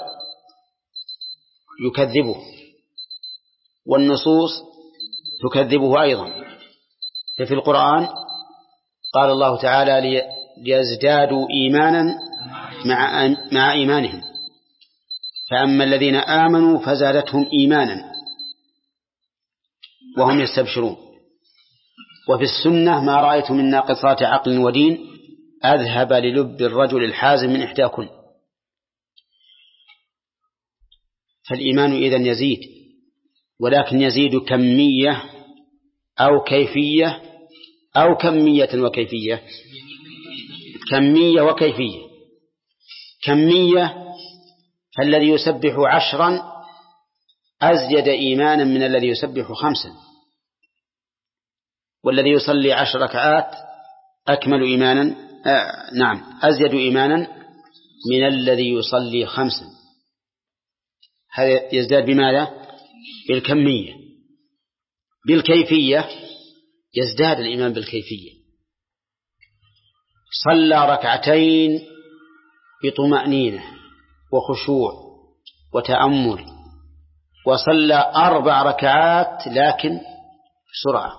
يكذبه والنصوص تكذبه أيضا. ففي القرآن قال الله تعالى ليزدادوا إيمانا مع, مع إيمانهم، فأما الذين آمنوا فزادتهم إيمانا وهم يستبشرون. وفي السنة ما رأيت من ناقصات عقل ودين أذهب للب الرجل الحازم من إحداكن. فالإيمان إذن يزيد، ولكن يزيد كمية أو كيفية أو كمية وكيفية. كمية وكيفية. كمية فالذي يسبح عشرا أزيد إيمانا من الذي يسبح خمسا، والذي يصلي عشر ركعات أكمل إيمانا آه نعم أزيد إيمانا من الذي يصلي خمسا. هذا يزداد بماذا؟ بالكمية. بالكيفية يزداد الإيمان بالكيفية. صلى ركعتين بطمأنينة وخشوع وتأمل، وصلى أربع ركعات لكن بسرعة.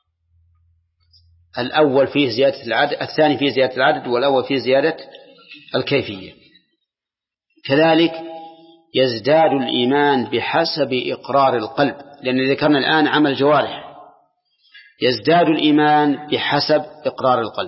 الأول فيه زيادة العدد، الثاني فيه زيادة العدد، والأول فيه زيادة الكيفية. كذلك يزداد الإيمان بحسب إقرار القلب، لأن ذكرنا الآن عمل جوارح. يزداد الإيمان بحسب إقرار القلب.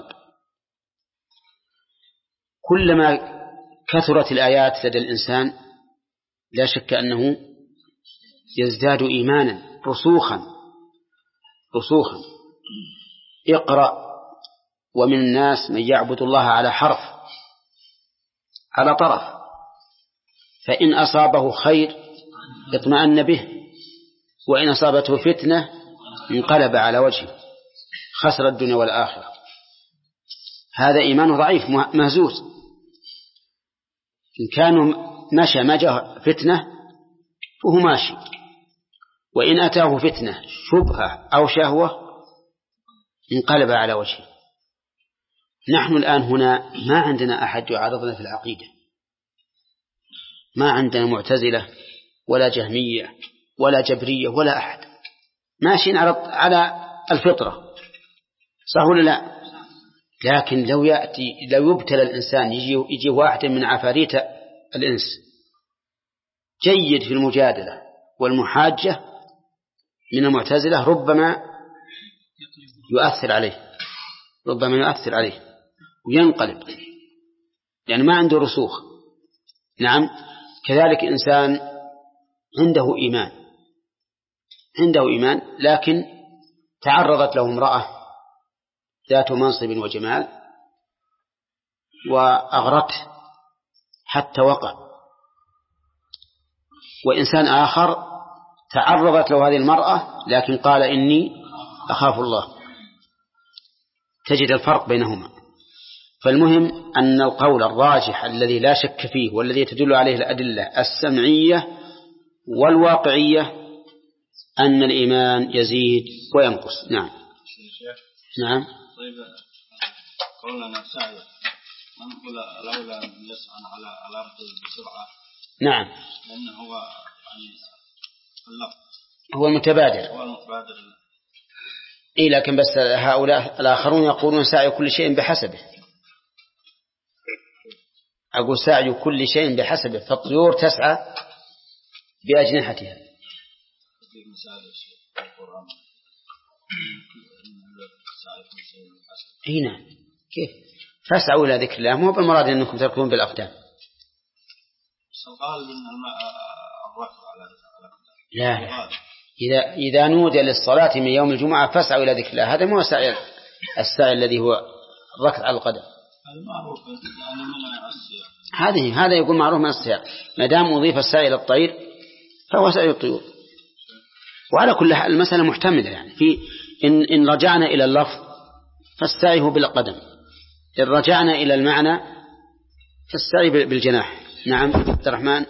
كلما كثرت الآيات لدى الإنسان لا شك أنه يزداد إيمانا رسوخا رسوخا. اقرأ ومن الناس من يعبد الله على حرف، على طرف، فإن أصابه خير اطمأن به، وإن أصابته فتنة انقلب على وجهه خسر الدنيا والآخرة. هذا إيمان ضعيف مهزوز. إن كان مشى ما جاء فتنة فهو ماشي، وإن أتاه فتنة شبهة أو شهوة انقلب على وجهه. نحن الآن هنا ما عندنا أحد يعارضنا في العقيدة، ما عندنا معتزلة ولا جهمية ولا جبرية ولا أحد، ماشيين على الفطرة، صح ولا لا؟ لكن لو يأتي لو يبتلى الإنسان يجي, يجي واحد من عفاريت الإنس جيد في المجادلة والمحاجة من المعتزلة، ربما يؤثر عليه ربما يؤثر عليه وينقلب، يعني ما عنده رسوخ. نعم، كذلك إنسان عنده إيمان عنده إيمان لكن تعرضت له امرأة ذات منصب وجمال وأغرته حتى وقع، وإنسان آخر تعرضت له هذه المرأة لكن قال إني أخاف الله، تجد الفرق بينهما. فالمهم أن القول الراجح الذي لا شك فيه والذي تدل عليه الأدلة السمعية والواقعية أن الإيمان يزيد وينقص. نعم. نعم. طيب قولنا سعي من قل لولا يسعى على الأرض بسرعة. نعم. لأنه هو يعني اللفظ هو المتبادر. هو المتبادر. إيه لكن بس هؤلاء الآخرون يقولون سعي كل شيء بحسبه. أقول سعي كل شيء بحسبه، فالطيور تسعى بأجنحتها. هنا كيف فاسعوا إلى ذكر الله، مو بالمراد أنكم تركون بالأقدام. لا إذا إذا نودي للصلاة من يوم الجمعة فاسعوا إلى ذكر الله، هذا مو سعي السعي الذي هو الركض على القدم. هذه هذا يقول معروف من الصيام، ما دام أضيف السعي إلى الطير فهو سعي الطيور. وعلى كل حال المسألة محتملة، يعني في إن إن رجعنا إلى اللفظ فالسعي هو بالقدم، إن رجعنا إلى المعنى فالسعي بالجناح. نعم عبد الرحمن.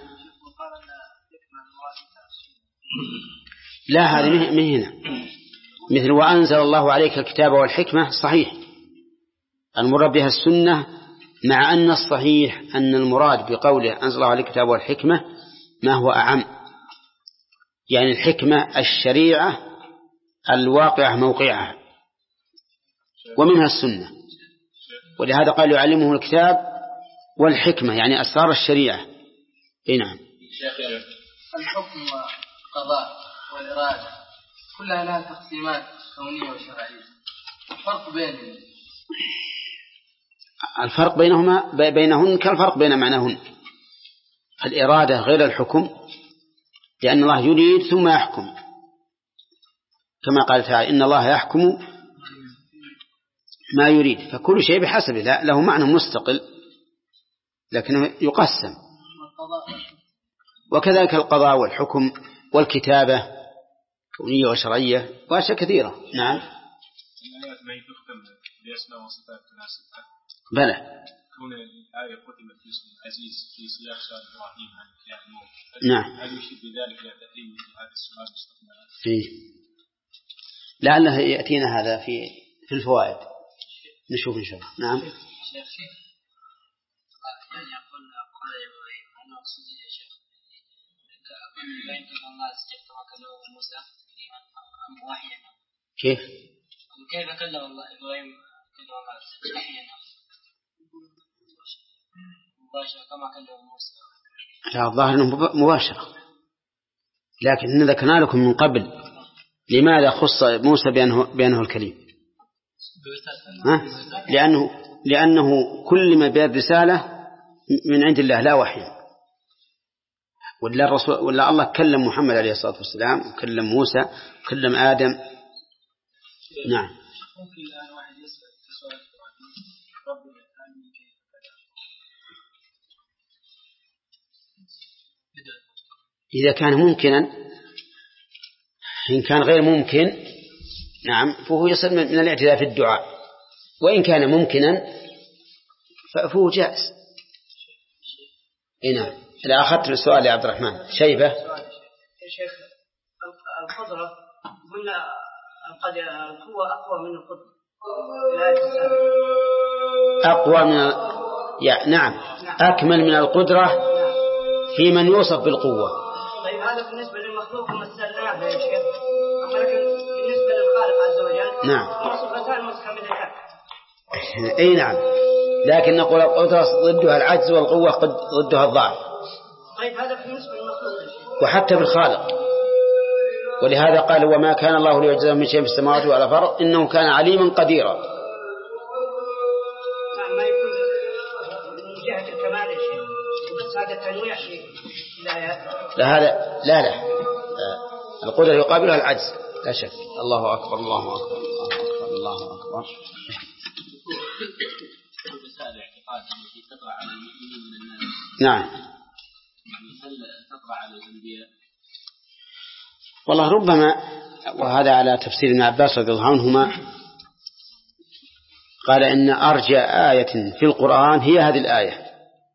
لا هذه من هنا، مثل وأنزل الله عليك الكتاب والحكمة صحيح المراد بها السنة، مع أن الصحيح أن المراد بقوله أنزل الله عليك الكتاب والحكمة ما هو أعم، يعني الحكمة الشريعة الواقعة موقعها، ومنها السنة. ولهذا قال يعلمه الكتاب والحكمة يعني أسرار الشريعة. نعم. الحكم والقضاء والإرادة كلها لها تقسيمات كونية وشرعية، الفرق بينهم الفرق بينهما بينهن كالفرق بين معناهن. الإرادة غير الحكم، لأن الله يريد ثم يحكم، كما قال تعالى إن الله يحكم ما يريد، فكل شيء بحسبه، لا له معنى مستقل لكنه يقسم. وكذلك القضاء والحكم والكتابة كونية وشرعية وأشياء كثيرة. نعم. بلى. كون الآية ختمت باسم العزيز في سياق سؤال إبراهيم عن إحياء الموت. نعم. هل يشير بذلك إلى تحريم هذا السؤال مستقبلا؟ فيه. لعله يأتينا هذا في في الفوائد، نشوف إن شاء الله. نعم. شيخ شيخ يعني يقول قال إبراهيم أنه أقصد يا شيخ بين كلام الله استجاب كلام موسى أم وحيا. كيف؟ كيف كلم الله إبراهيم كلم الله وحيا مباشرة كما كلم موسى؟ لا الظاهر أنه مباشرة، لكن ذكرنا لكم من قبل لماذا خص موسى بأنه, بأنه الكليم؟ ها؟ لأنه, لأنه كل ما بالرسالة من عند الله لا وحي، ولا, الرسول ولا الله كلم محمد عليه الصلاة والسلام وكلم موسى وكلم آدم. نعم. ممكن الآن واحد يسأل سؤال ربنا آمين كيف إذا كان ممكنا، إن كان غير ممكن نعم فهو يصل من الاعتداء في الدعاء، وإن كان ممكنا فهو جائز. نعم. إذا أخذت السؤال يا عبد الرحمن شيبة. يا شيخ القدرة قلنا القوة أقوى من القدرة، أقوى من يعني نعم أكمل من القدرة في من يوصف بالقوة. طيب هذا بالنسبة للمخلوق مثلناه يا شيخ، ولكن بالنسبة للخالق عز وجل نعم صفتان متكاملتان. أي نعم، لكن نقول القدرة ضدها العجز والقوة ضدها الضعف. طيب هذا بالنسبة للمخلوق وحتى بالخالق، ولهذا قال وما كان الله ليعجزه من شيء في السماوات ولا الأرض إنه كان عليما قديرا. نعم ما يكون من جهة الكمال يا شيخ، بس هذا تنويع في الآيات. لا هذا لا لا القدرة يقابلها العجز لا شك. الله أكبر الله أكبر الله أكبر الله أكبر. مسائل الاعتقاد التي تطرأ على المؤمنين من الناس. نعم. هل تطرأ على الأنبياء؟ والله ربما، وهذا على تفسير ابن عباس رضي الله عنهما، قال إن أرجى آية في القرآن هي هذه الآية.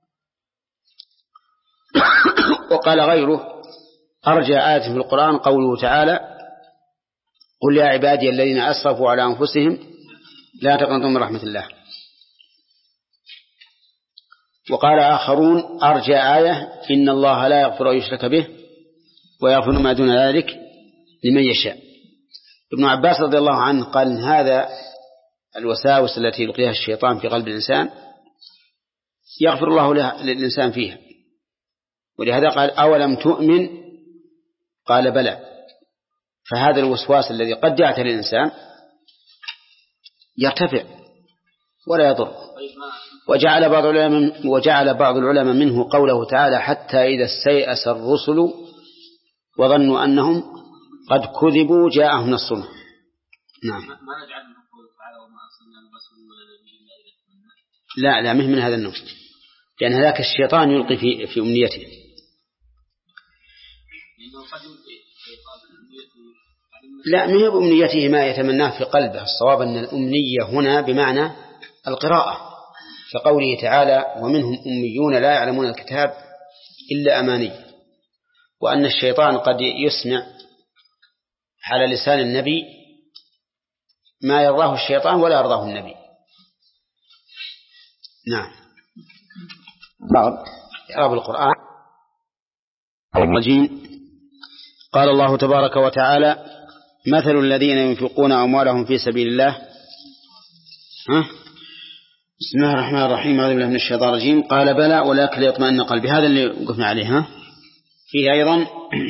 وقال غيره أرجى آية في القرآن قوله تعالى قل يا عبادي الذين أسرفوا على أنفسهم لا تقنطوا من رحمة الله. وقال آخرون أرجى آية إن الله لا يغفر أن يشرك به ويغفر ما دون ذلك لمن يشاء. ابن عباس رضي الله عنه قال إن هذا الوساوس التي يلقيها الشيطان في قلب الإنسان يغفر الله للإنسان فيها، ولهذا قال أولم تؤمن قال بلى. فهذا الوسواس الذي قد يعتري الإنسان يرتفع ولا يضر. وجعل بعض العلماء وجعل بعض العلماء منه قوله تعالى حتى إذا استيأس الرسل وظنوا أنهم قد كذبوا جاءهم نصرنا. نعم. لا لا مهم من هذا النوع، لأن هذاك الشيطان يلقي في في أمنيته. لا مهم بأمنيته ما يتمناه في قلبه. الصواب أن الأمنية هنا بمعنى القراءة، كقوله تعالى ومنهم أميون لا يعلمون الكتاب إلا أماني، وأن الشيطان قد يسمع على لسان النبي ما يرضاه الشيطان ولا يرضاه النبي. نعم. بعض إعراب القرآن الرجيم. قال الله تبارك وتعالى مثل الذين ينفقون أموالهم في سبيل الله. ها؟ بسم الله الرحمن الرحيم. أعوذ بالله من الشيطان الرجيم. قال بلى ولكن ليطمئن قلبي. هذا اللي وقفنا عليه. ها؟ فيه أيضا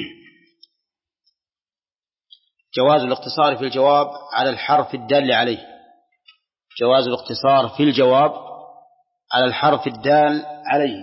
جواز الاقتصار في الجواب على الحرف الدال عليه. جواز الاقتصار في الجواب على الحرف الدال عليه.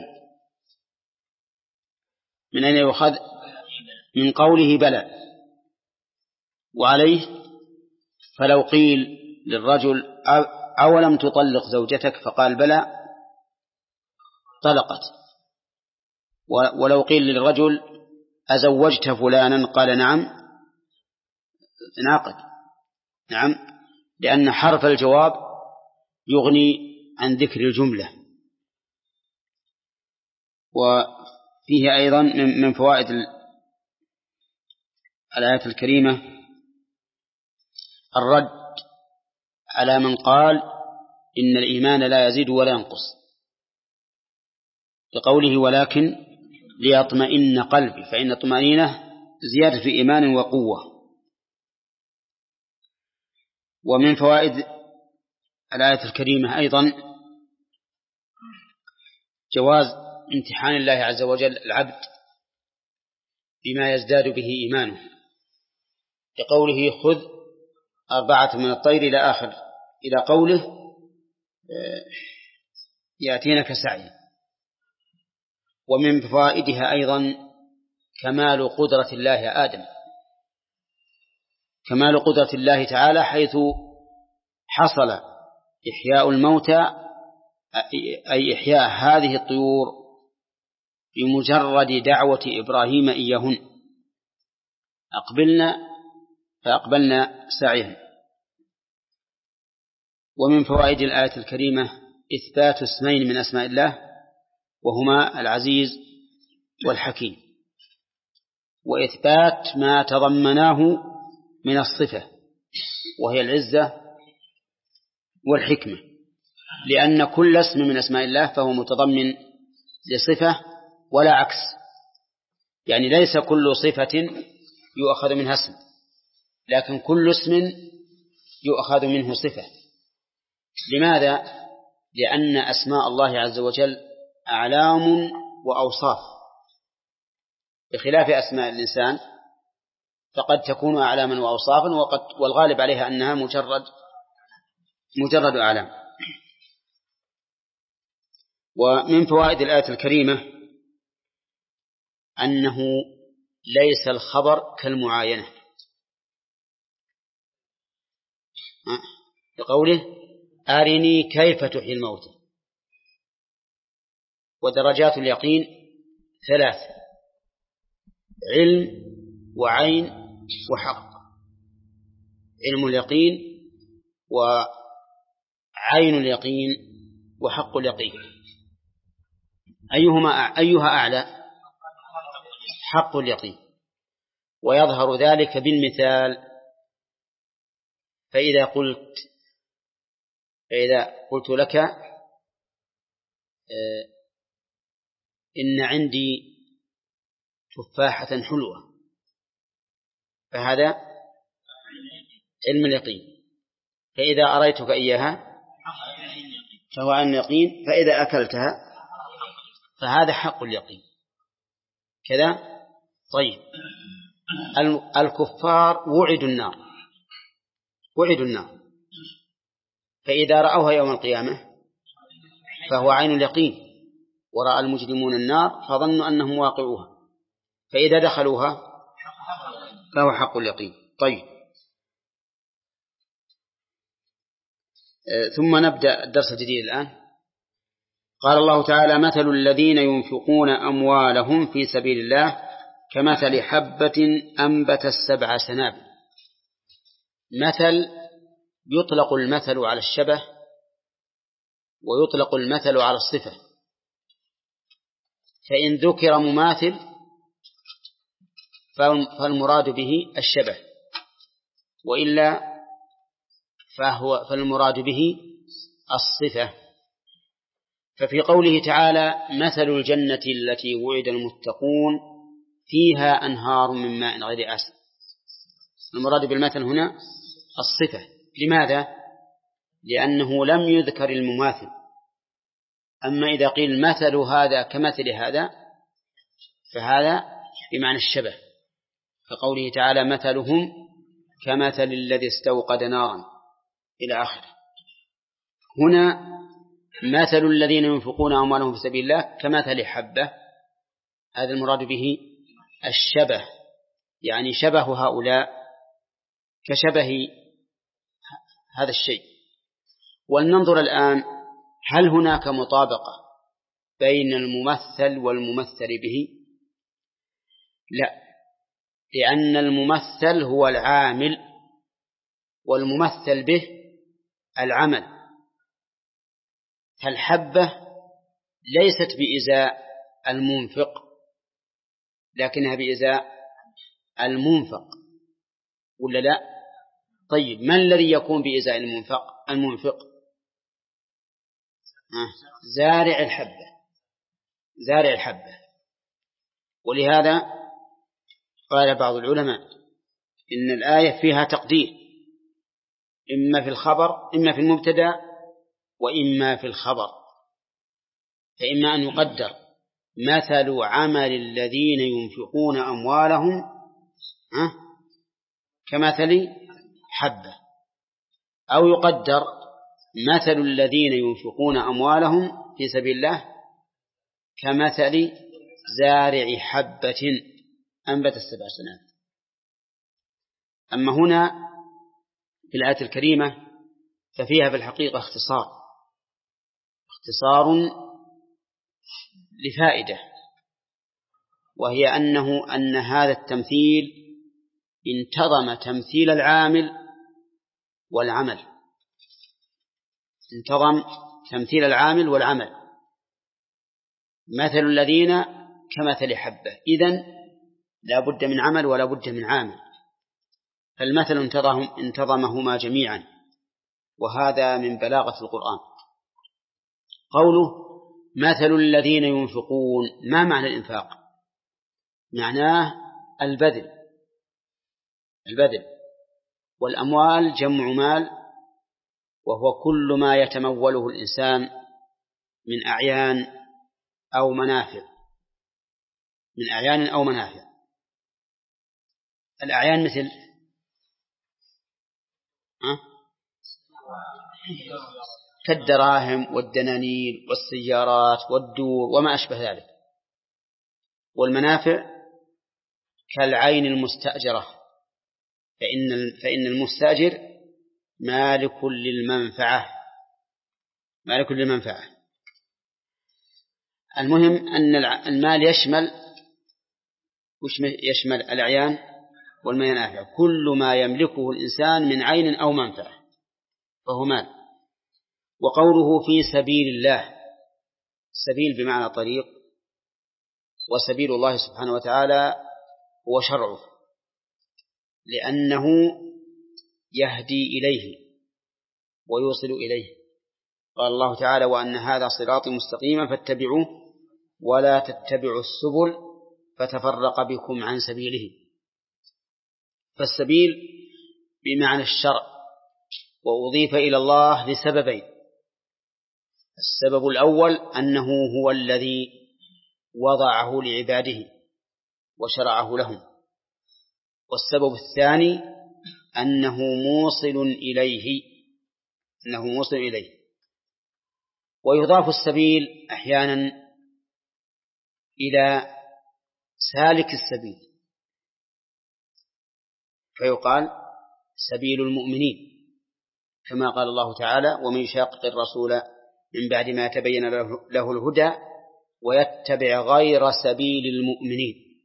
من أين يؤخذ؟ من قوله بلى وعليه. فلو قيل للرجل أولم تطلق زوجتك فقال بلى طلقت. ولو قيل للرجل أزوجت فلانا قال نعم انعقد. نعم، لأن حرف الجواب يغني عن ذكر الجملة. وفيه أيضا من فوائد الآية الكريمة الرد على من قال إن الإيمان لا يزيد ولا ينقص، بقوله ولكن ليطمئن قلبي، فإن الطمأنينة زيادة في إيمان وقوة. ومن فوائد الآية الكريمة أيضا جواز امتحان الله عز وجل العبد بما يزداد به إيمانه، بقوله خذ أربعة من الطير إلى آخر إلى قوله يأتينك سعي. ومن فوائدها أيضا كمال قدرة الله يا آدم، كمال قدرة الله تعالى، حيث حصل إحياء الموتى أي إحياء هذه الطيور بمجرد دعوة إبراهيم إياهن أقبلنا فأقبلنا سعيهم. ومن فوائد الآية الكريمة إثبات اسمين من أسماء الله وهما العزيز والحكيم، وإثبات ما تضمناه من الصفة وهي العزة والحكمة، لأن كل اسم من أسماء الله فهو متضمن لصفة ولا عكس، يعني ليس كل صفة يؤخذ منها اسم، لكن كل اسم يؤخذ منه صفة. لماذا؟ لأن أسماء الله عز وجل أعلام وأوصاف، بخلاف أسماء الإنسان فقد تكون أعلاما وأوصافا، وقد والغالب عليها أنها مجرد مجرد أعلام. ومن فوائد الآية الكريمة أنه ليس الخبر كالمعاينة، بقوله أرني كيف تحيي الموتى. ودرجات اليقين ثلاث: علم وعين وحق. علم اليقين عين اليقين وحق اليقين، أيهما أيها أعلى؟ حق اليقين. ويظهر ذلك بالمثال. فإذا قلت فإذا قلت لك إن عندي تفاحة حلوة، فهذا علم اليقين. فإذا أريتك إياها فهو عين اليقين، فإذا أكلتها فهذا حق اليقين كذا. طيب، الكفار وعدوا النار وعدوا النار فإذا رأوها يوم القيامة فهو عين اليقين، ورأى المجرمون النار فظنوا أنهم واقعوها، فإذا دخلوها فهو حق اليقين. طيب، ثم نبدأ الدرس الجديد الآن. قال الله تعالى: مثل الذين ينفقون أموالهم في سبيل الله كمثل حبة أنبتت سبع سنابل. مثل يطلق المثل على الشبه ويطلق المثل على الصفة، فإن ذكر مماثل فالمراد به الشبه، وإلا فهو فالمراد به الصفة. ففي قوله تعالى: مثل الجنة التي وعد المتقون فيها أنهار من ماء غير آسن، المراد بالمثل هنا الصفة. لماذا؟ لأنه لم يذكر المماثل. أما إذا قيل مثل هذا كمثل هذا فهذا بمعنى الشبه، كقوله تعالى: مثلهم كمثل الذي استوقد نارا إلى آخره. هنا مثل الذين ينفقون أموالهم في سبيل الله كمثل حبة، هذا المراد به الشبه، يعني شبه هؤلاء كشبه هذا الشيء. ولننظر الآن هل هناك مطابقة بين الممثل والممثل به؟ لا، لأن الممثل هو العامل والممثل به العمل. فالحبة ليست بإزاء المنفق لكنها بإزاء المنفق، ولا لا؟ طيب، ما الذي يكون بإزاء المنفق المنفق آه. زارع الحبة زارع الحبة ولهذا قال بعض العلماء إن الآية فيها تقدير، إما في الخبر إما في المبتدأ وإما في الخبر. فإما أن يقدر مثل عمل الذين ينفقون أموالهم آه. كمثل حبة، أو يقدر مثل الذين ينفقون أموالهم في سبيل الله كمثل زارع حبة أنبت السبع سنابل. أما هنا في الآية الكريمة ففيها في الحقيقة اختصار اختصار لفائدة، وهي أنه أن هذا التمثيل انتظم تمثيل العامل والعمل انتظم تمثيل العامل والعمل. مثل الذين كمثل حبة، إذن لا بد من عمل ولا بد من عامل، فالمثل انتظمهما جميعا، وهذا من بلاغة القرآن. قوله مثل الذين ينفقون، ما معنى الإنفاق؟ معناه البذل البذل والأموال جمع مال، وهو كل ما يتموله الإنسان من أعيان أو منافع من أعيان أو منافع. الأعيان مثل أه؟ كالدراهم والدنانير والسيارات والدور وما أشبه ذلك. والمنافع كالعين المستأجرة، فإن فإن المستأجر مالك للمنفعة مالك للمنفعة. المهم أن المال يشمل يشمل الأعيان والمنافع، كل ما يملكه الإنسان من عين أو منفعة فهو مال. وقوله في سبيل الله، سبيل بمعنى طريق، وسبيل الله سبحانه وتعالى هو شرعه، لأنه يهدي إليه ويوصل إليه. قال الله تعالى: وأن هذا صراطي مستقيما فاتبعوه ولا تتبعوا السبل فتفرق بكم عن سبيله. فالسبيل بمعنى الشرع، وأضيف إلى الله لسببين: السبب الأول أنه هو الذي وضعه لعباده وشرعه لهم، والسبب الثاني أنه موصل إليه أنه موصل إليه. ويضاف السبيل أحيانا إلى سالك السبيل، فيقال سبيل المؤمنين، كما قال الله تعالى: ومن يشاقق الرسول من بعد ما تبين له الهدى ويتبع غير سبيل المؤمنين.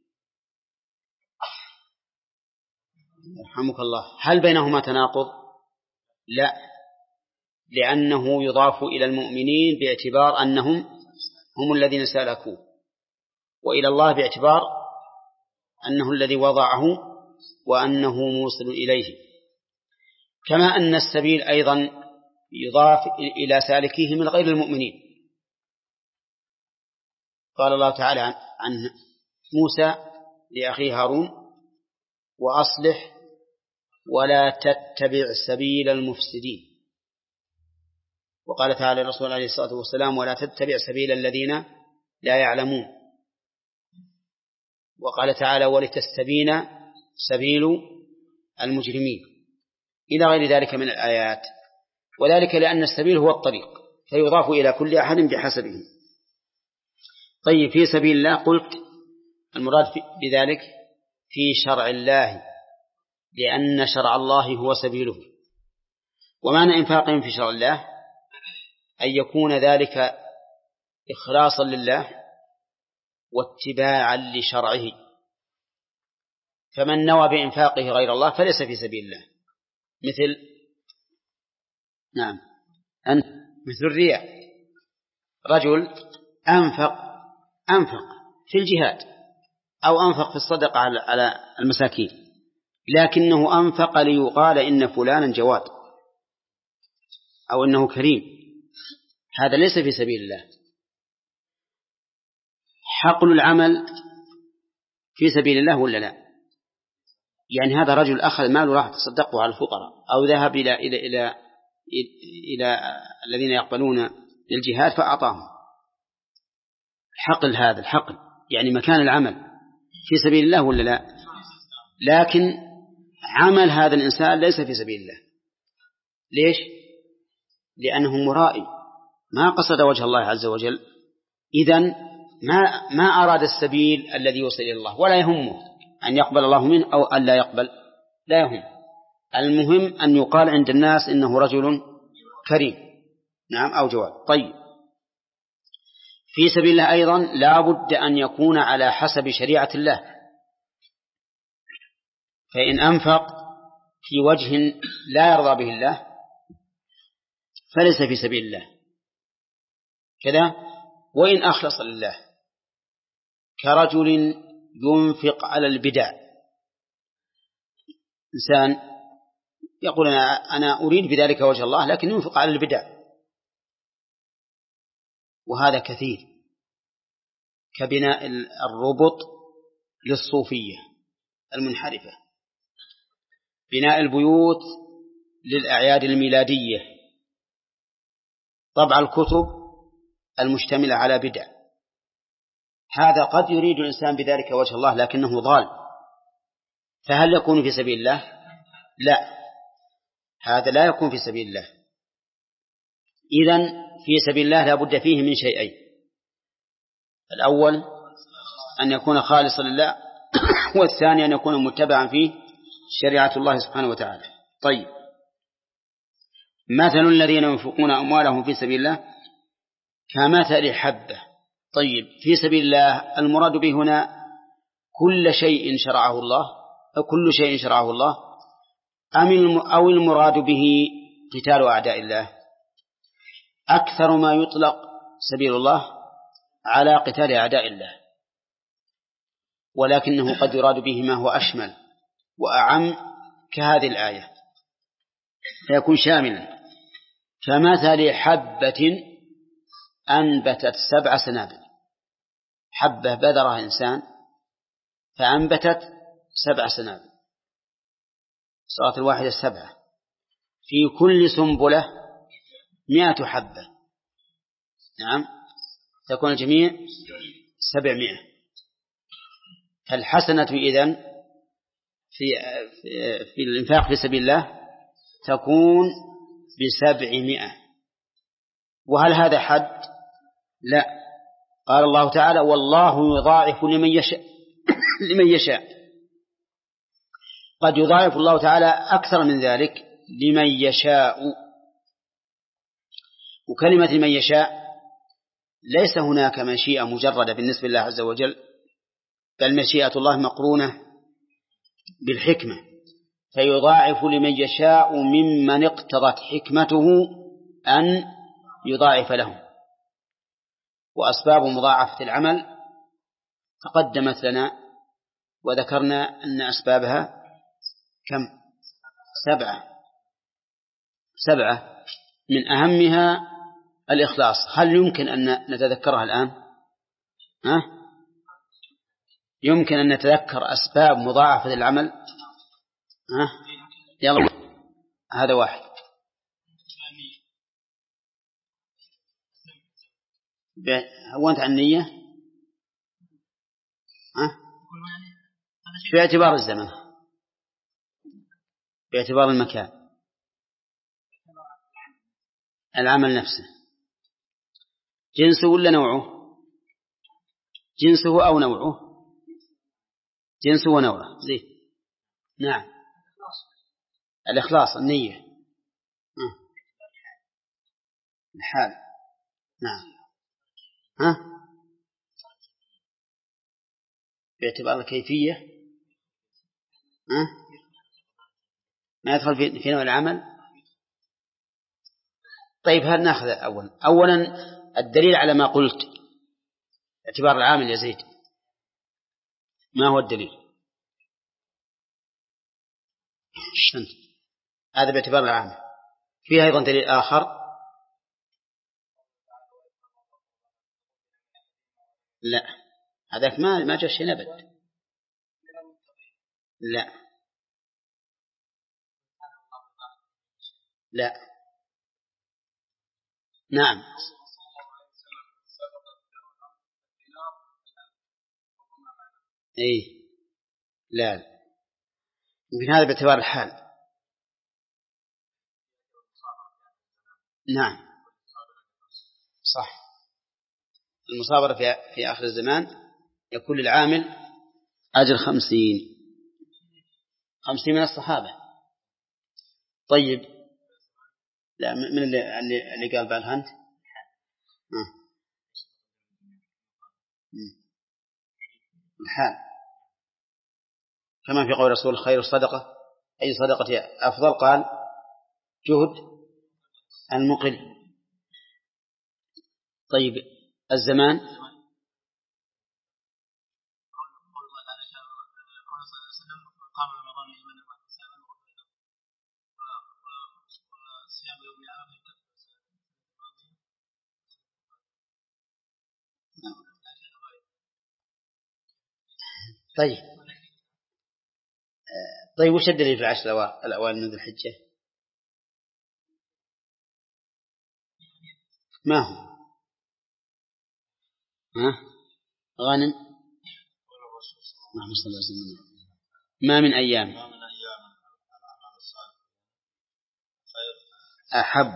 يرحمك الله. هل بينهما تناقض؟ لا، لأنه يضاف إلى المؤمنين باعتبار أنهم هم الذين سلكوه، وإلى الله باعتبار أنه الذي وضعه وأنه موصل إليه. كما أن السبيل أيضا يضاف إلى سالكيه من غير المؤمنين. قال الله تعالى عن موسى لأخيه هارون: وأصلح ولا تتبع سبيل المفسدين. وقال تعالى الرسول عليه الصلاة والسلام: ولا تتبع سبيل الذين لا يعلمون. وقال تعالى: ولتستبين سبيل المجرمين، إلى غير ذلك من الآيات. وذلك لأن السبيل هو الطريق، فيضاف إلى كل أحد بحسبه. طيب، في سبيل الله قلت المراد بذلك في شرع الله، لأن شرع الله هو سبيله. ومعنى إنفاقهم في شرع الله أن يكون ذلك إخلاصا لله واتباعا لشرعه، فمن نوى بإنفاقه غير الله فليس في سبيل الله. مثل نعم أنت مثل الرياء، رجل أنفق أنفق في الجهاد أو أنفق في الصدقة على المساكين، لكنه أنفق ليقال إن فلانا جواد أو إنه كريم، هذا ليس في سبيل الله. حقل العمل في سبيل الله ولا لا؟ يعني هذا رجل أخذ ماله راح تصدقه على الفقراء، أو ذهب إلى إلى إلى إلى الذين يقبلون الجهاد فأعطاهم. حقل هذا الحقل يعني مكان العمل في سبيل الله ولا لا؟ لكن عمل هذا الإنسان ليس في سبيل الله. ليش؟ لأنه مرائي، ما قصد وجه الله عز وجل. إذن ما ما أراد السبيل الذي يوصل إلى الله، ولا يهمه أن يقبل الله منه أو أن لا يقبل، لا يهم. المهم أن يقال عند الناس إنه رجل كريم، نعم، أو جواد. طيب، في سبيل الله أيضا لا بد أن يكون على حسب شريعة الله، فإن أنفق في وجه لا يرضى به الله فليس في سبيل الله كذا. وإن أخلص لله كرجل ينفق على البدع، إنسان يقول أنا أريد بذلك وجه الله لكن ينفق على البدع، وهذا كثير، كبناء الربط للصوفية المنحرفة، بناء البيوت للأعياد الميلادية، طبع الكتب المشتملة على بدع. هذا قد يريد الإنسان بذلك وجه الله لكنه ضال، فهل يكون في سبيل الله؟ لا، هذا لا يكون في سبيل الله. إذن في سبيل الله لا بد فيه من شيئين: الأول أن يكون خالصا لله، والثاني أن يكون متبعا فيه شريعة الله سبحانه وتعالى. طيب، مثل الذين ينفقون أموالهم في سبيل الله كمثل حبة. طيب، في سبيل الله المراد به هنا كل شيء شرعه الله أو كل شيء شرعه الله أم أو المراد به قتال أعداء الله؟ أكثر ما يطلق سبيل الله على قتال أعداء الله، ولكنه قد يراد به ما هو أشمل وأعم كهذه الآية، فيكون شاملا، كمثل حبة أنبتت سبع سنابل. حبة بذرها إنسان فأنبتت سبع سنابل، صارت الواحدة سبعة، في كل سنبلة مئة حبة، نعم، تكون الجميع سبعمائة. فالحسنة إذن في في الإنفاق في سبيل الله تكون بسبعمائة. وهل هذا حد؟ لا. قال الله تعالى: والله يضاعف لمن يشاء لمن يشاء. قد يضاعف الله تعالى أكثر من ذلك لمن يشاء. وكلمة لمن يشاء ليس هناك مشيئة مجردة بالنسبة لله عز وجل، بل مشيئة الله مقرونة بالحكمة، فيضاعف لمن يشاء ممن اقتضت حكمته أن يضاعف لهم. وأسباب مضاعفة العمل تقدمت لنا وذكرنا أن أسبابها كم؟ سبعة سبعة من أهمها الإخلاص. هل يمكن أن نتذكرها الآن؟ ها؟ يمكن أن نتذكر أسباب مضاعفة العمل؟ ها؟ يلا، هذا واحد. هونت عن النية؟ ها؟ باعتبار الزمن، باعتبار المكان، العمل نفسه، جنسه ولا نوعه؟ جنسه أو نوعه؟ جنسه ونوعه. زين، نعم، الإخلاص، النية، الحال، نعم. ها؟ باعتبار الكيفية، ها؟ ما يدخل في نوع العمل. طيب، هل نأخذ أولا أولا الدليل على ما قلت اعتبار العامل يا زيد؟ ما هو الدليل؟ أنت. هذا باعتبار العامل. فيه أيضا دليل آخر؟ لا، هذاك ما ما جاء شيء نبت. لا لا نعم. ايه، لا، يمكن هذا باعتبار الحال. نعم، صح. المصابرة في في آخر الزمان يكون للعامل أجر خمسين خمسين من الصحابة. طيب، لا، من اللي اللي, اللي قال بالهنت؟ آه. الحال، كما في قول رسول خير الصدقة، أي صدقة أفضل؟ قال جهد المقل. طيب، الزمان؟ طيب طيب وش الدليل في العشر الأوائل من ذي الحجة؟ ما هو؟ ها؟ غنم؟ ما من أيام أحب.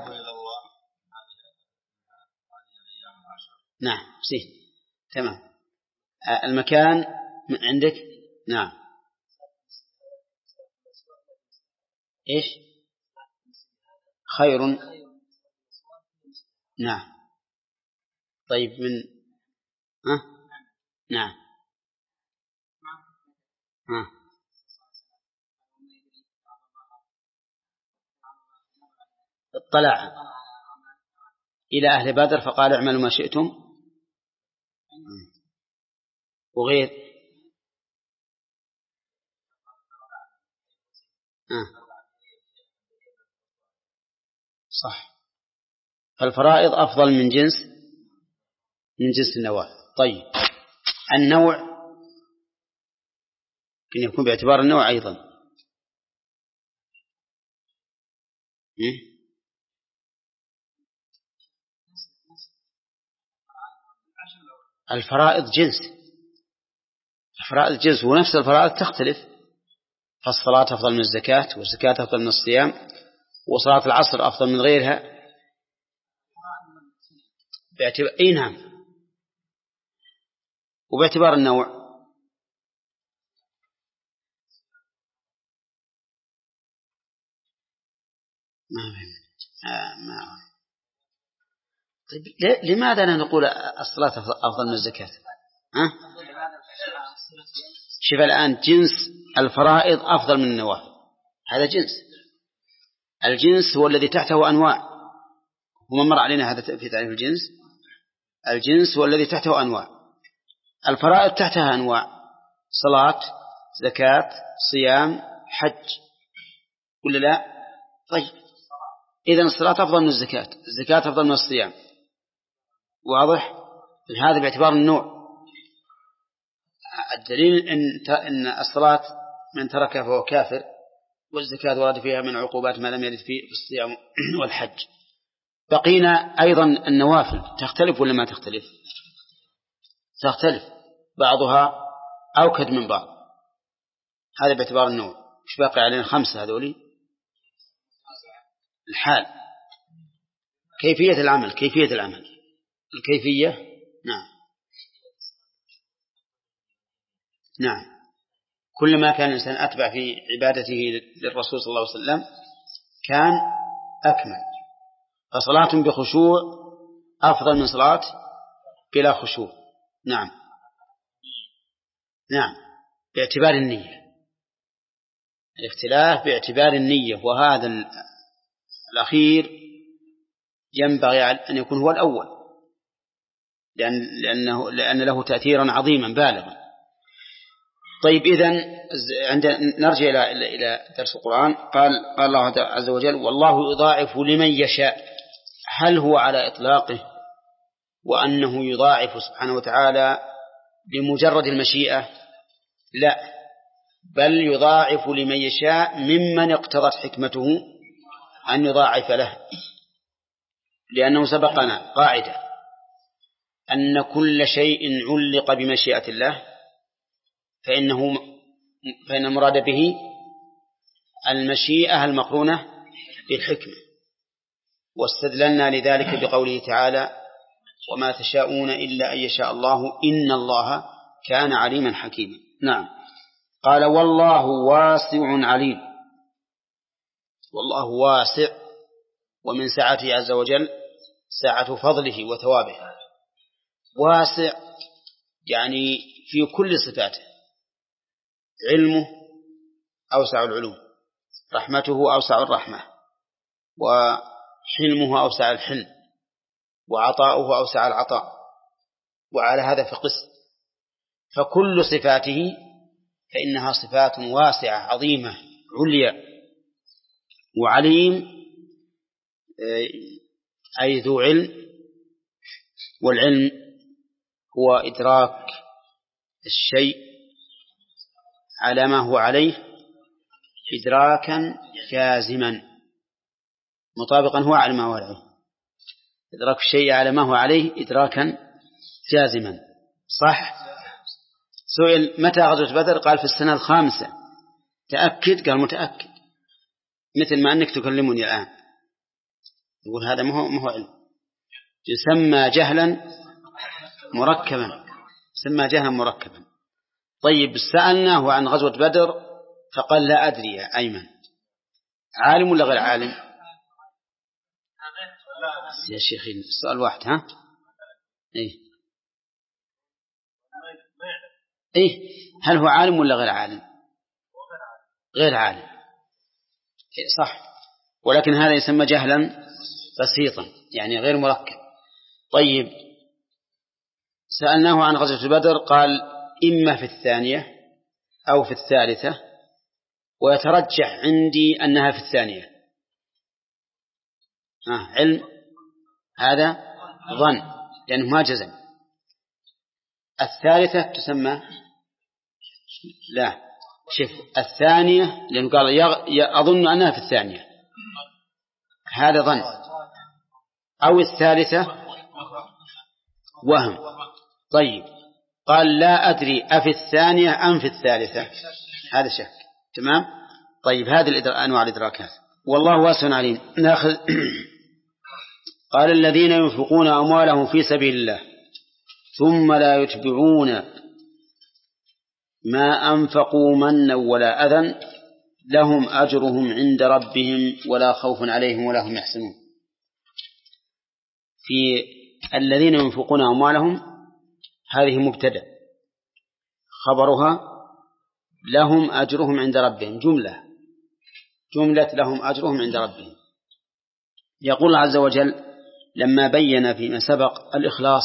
نعم، سيه. تمام. المكان عندك؟ نعم. إيش؟ خير. نعم. طيب، من ها؟ نعم. ها. اطلع. إلى أهل بدر فقال اعملوا ما شئتم وغير آه. صح. فالفرائض أفضل من جنس من جنس النوافل. طيب النوع كان يكون باعتبار النوع أيضا. الفرائض جنس الفرائض جنس ونفس الفرائض تختلف. فالصلاة أفضل من الزكاة والزكاة أفضل من الصيام وصلاة العصر أفضل من غيرها باعتبار أي نعم. وباعتبار النوع ما ما طيب لماذا لا نقول الصلاة أفضل من الزكاة؟ ها؟ شوف الآن جنس الفرائض أفضل من النوافل هذا جنس. الجنس هو الذي تحته أنواع وما مر علينا هذا في تعريف الجنس. الجنس هو الذي تحته أنواع. الفرائض تحتها أنواع صلاة زكاة صيام حج ولا لا؟ طيب إذن الصلاة أفضل من الزكاة الزكاة أفضل من الصيام. واضح؟ هذا باعتبار النوع. الدليل إن إن الصلاة من تركها فهو كافر والزكاة ورد فيها من عقوبات ما لم يرد فيه في الصيام والحج. بقينا أيضا النوافل تختلف ولا ما تختلف؟ تختلف بعضها أوكد من بعض. هذا باعتبار النوع. إيش باقي علينا؟ خمسة هذولي. الحال كيفية العمل كيفية العمل الكيفية نعم نعم. كلما كان الإنسان أتبع في عبادته للرسول صلى الله عليه وسلم كان أكمل. فصلاة بخشوع أفضل من صلاة بلا خشوع. نعم نعم باعتبار النية. الاختلاف باعتبار النية وهذا الأخير ينبغي أن يكون هو الأول لأن لأنه لأن له تأثيرا عظيما بالغا. طيب إذن نرجع إلى إلى درس القرآن. قال قال الله عز وجل والله يضاعف لمن يشاء. هل هو على إطلاقه وأنه يضاعف سبحانه وتعالى بمجرد المشيئة؟ لا، بل يضاعف لمن يشاء ممن اقتضت حكمته أن يضاعف له. لأنه سبقنا قاعدة أن كل شيء علق بمشيئة الله فإنه فإن المراد به المشيئة المقرونة بالحكمة. واستدللنا لذلك بقوله تعالى وما تشاءون إلا أن يشاء الله إن الله كان عليما حكيما. نعم. قال والله واسع عليم. والله واسع ومن سعته عز وجل سعة فضله وثوابه. واسع يعني في كل صفاته. علمه أوسع العلوم رحمته أوسع الرحمة وحلمه أوسع الحلم وعطاؤه أوسع العطاء. وعلى هذا فقس. فكل صفاته فإنها صفات واسعة عظيمة عليا. وعليم أي ذو علم. والعلم هو إدراك الشيء على ما هو عليه إدراكا جازما مطابقا هو على ما هو عليه. إدراك الشيء على ما هو عليه إدراكا جازما. صح. سئل متى غزوة بدر؟ قال في السنة الخامسة. تأكد؟ قال متأكد. مثل ما أنك تكلمني الآن يقول هذا ما هو ما هو علم. يسمى جهلا مركبا يسمى جهلا مركبا. طيب سألناه عن غزوة بدر فقال لا أدري يا أيمن عالم ولا غير عالم؟ يا شيخي السؤال واحد. ها إيه إيه هل هو عالم ولا غير عالم؟ غير عالم. إيه صح. ولكن هذا يسمى جهلا بسيطا يعني غير مركب. طيب سألناه عن غزوة بدر قال إما في الثانية أو في الثالثة، ويترجح عندي أنها في الثانية. آه علم هذا ظن لأنه ما جزم. الثالثة تسمى لا شوف الثانية لأنه قال يغ... أظن أنها في الثانية، هذا ظن. أو الثالثة وهم. طيب قال لا أدري أفي الثانية أم في الثالثة، هذا شك. تمام. طيب هذه أنواع الإدراكات والله واسع عليم. ناخذ قال الذين ينفقون أموالهم في سبيل الله ثم لا يتبعون ما أنفقوا منا ولا أذى لهم أجرهم عند ربهم ولا خوف عليهم ولا هم يحزنون. في الذين ينفقون أموالهم هذه مبتدأ، خبرها لهم أجرهم عند ربهم جملة جملة لهم أجرهم عند ربهم. يقول الله عز وجل لما بين فيما سبق الإخلاص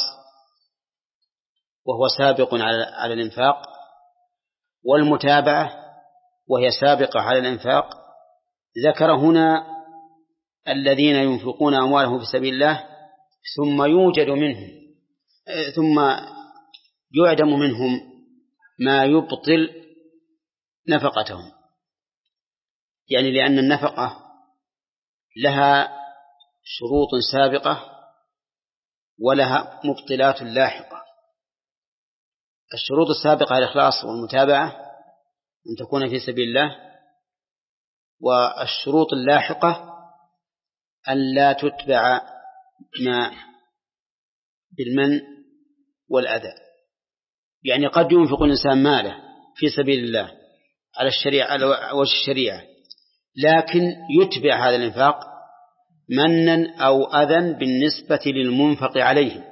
وهو سابق على الإنفاق، والمتابعة وهي سابقة على الإنفاق، ذكر هنا الذين ينفقون أموالهم في سبيل الله ثم يوجد منهم ثم يعدم منهم ما يبطل نفقتهم، يعني لأن النفقة لها شروط سابقة ولها مبطلات لاحقة. الشروط السابقة الإخلاص والمتابعة أن تكون في سبيل الله، والشروط اللاحقة أن لا تتبع ما بالمن والأذى. يعني قد ينفق الإنسان ماله في سبيل الله على الشريعة على وجه الشريعة، لكن يتبع هذا الإنفاق منا أو أذى بالنسبة للمنفق عليه.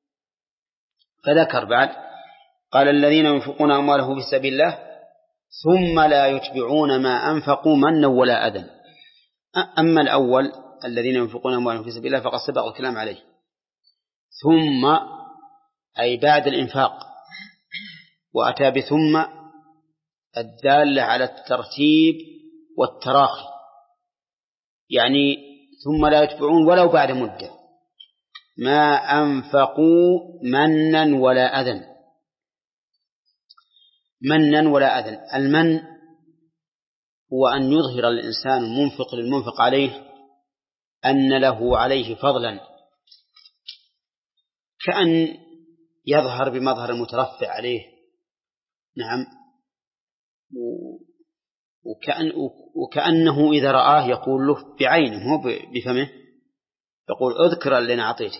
فذكر بعد قال الذين ينفقون أموالهم في سبيل الله ثم لا يتبعون ما أنفقوا منا ولا أذى. أما الأول الذين ينفقون أموالهم في سبيل الله فقد سبق الكلام عليه. ثم أي بعد الإنفاق، وأتى بثم الدالة على الترتيب والتراخي، يعني ثم لا يتبعون ولو بعد مدة ما أنفقوا منا ولا أذى. منا ولا أذى، المن هو أن يظهر الإنسان المنفق للمنفق عليه أن له عليه فضلا، كأن يظهر بمظهر المترفع عليه. نعم. وكأن وكأنه إذا رآه يقول له بعينه مو بفمه، يقول اذكر اللي أنا أعطيتك.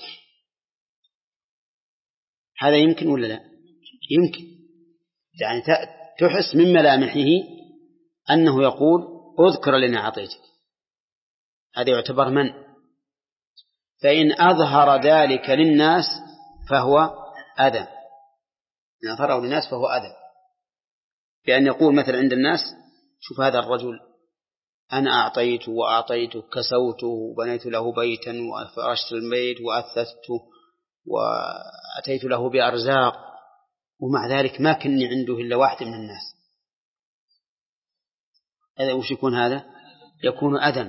هذا يمكن ولا لا؟ يمكن. يعني تحس من ملامحه أنه يقول اذكر اللي أنا أعطيتك، هذا يعتبر من. فإن أظهر ذلك للناس فهو أذى، إن أظهره للناس فهو أذى، بأن يقول مثل عند الناس شوف هذا الرجل أنا أعطيته وأعطيته كسوته وبنيت له بيتا وفرشت البيت وأثثته وأتيت له بأرزاق، ومع ذلك ما كني عنده إلا واحد من الناس. هذا وش يكون؟ هذا يكون أذى.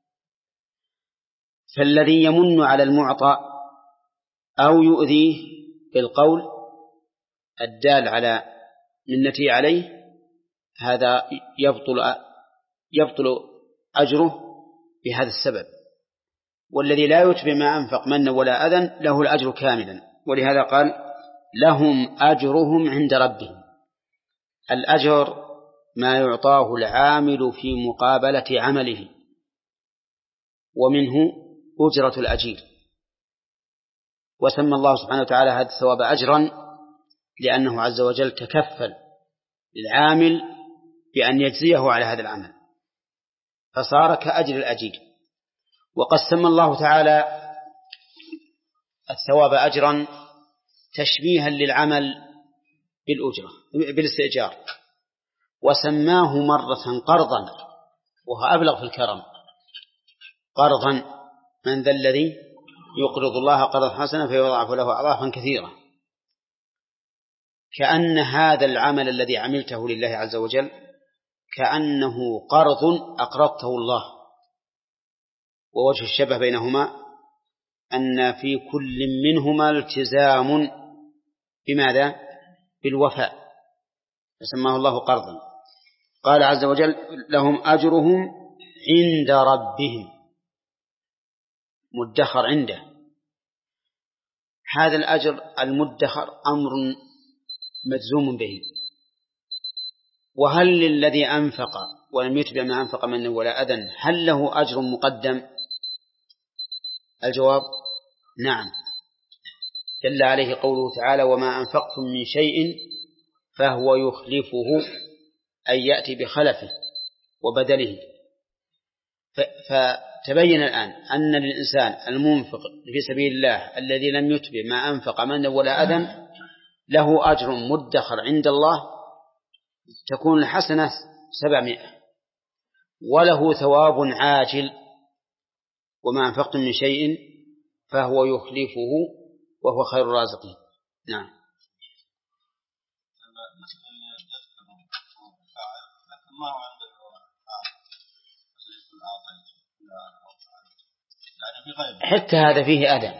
فالذي يمن على المعطى أو يؤذيه بالقول الدال على منته عليه هذا يبطل يبطل أجره بهذا السبب. والذي لا يتبع ما أنفق منا ولا أذى له الأجر كاملا، ولهذا قال لهم أجرهم عند ربهم. الأجر ما يعطاه العامل في مقابلة عمله، ومنه أجرة الأجير. وسمى الله سبحانه وتعالى هذا الثواب أجرا لأنه عز وجل تكفل للعامل بأن يجزيه على هذا العمل، فصار كأجر الأجير. وقد سمى الله تعالى الثواب أجرا تشبيها للعمل بالأجرة بالاستئجار، وسماه مرة قرضا، وهو أبلغ في الكرم، قرضا من ذا الذي يقرض الله قرضا حسنا فيضاعف له أضعافا كثيرة. كأن هذا العمل الذي عملته لله عز وجل كأنه قرض أقرضته الله. ووجه الشبه بينهما أن في كل منهما التزام بماذا؟ بالوفاء، فسماه الله قرضا. قال عز وجل لهم أجرهم عند ربهم، مدخر عنده. هذا الأجر المدخر أمر مجزوم به. وهل للذي أنفق ولم يتبع ما أنفق منه ولا أذن هل له أجر مقدم؟ الجواب نعم، دل عليه قوله تعالى وما أنفقتم من شيء فهو يخلفه، أي يأتي بخلفه وبدله. فتبين الآن أن للإنسان المنفق في سبيل الله الذي لم يتبع ما أنفق منه ولا أذن له أجر مدخر عند الله، تكون الحسنة سبعمائة، وله ثواب عاجل. وما أنفقتم من شيء فهو يخلفه وهو خير الرازقين. نعم. حتى هذا فيه أذى،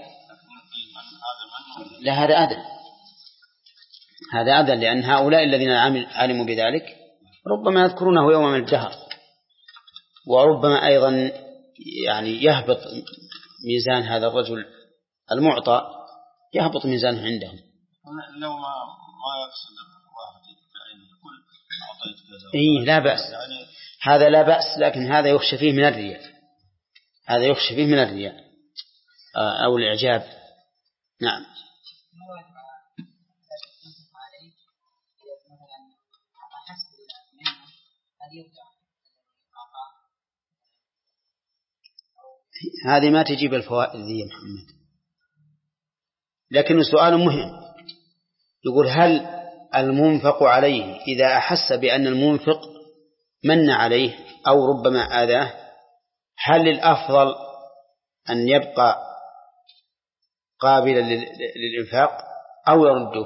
لا هذا أذى، هذا أذى، لأن هؤلاء الذين علموا بذلك ربما يذكرونه يوم من الدهر، وربما أيضا يعني يهبط ميزان هذا الرجل المعطى، يهبط ميزانه عندهم. لو ما ما يقصد واحد يقول أعطيت كذا إيه لا بأس، هذا لا بأس، لكن هذا يخشى فيه من الرياء، هذا يخشى فيه من الرياء أو الإعجاب. نعم. هذه ما تجيب الفوائد ذي يا محمد، لكن سؤال مهم. يقول هل المنفق عليه إذا أحس بأن المنفق من عليه أو ربما آذاه هل الأفضل أن يبقى قابلا للإنفاق أو يرده؟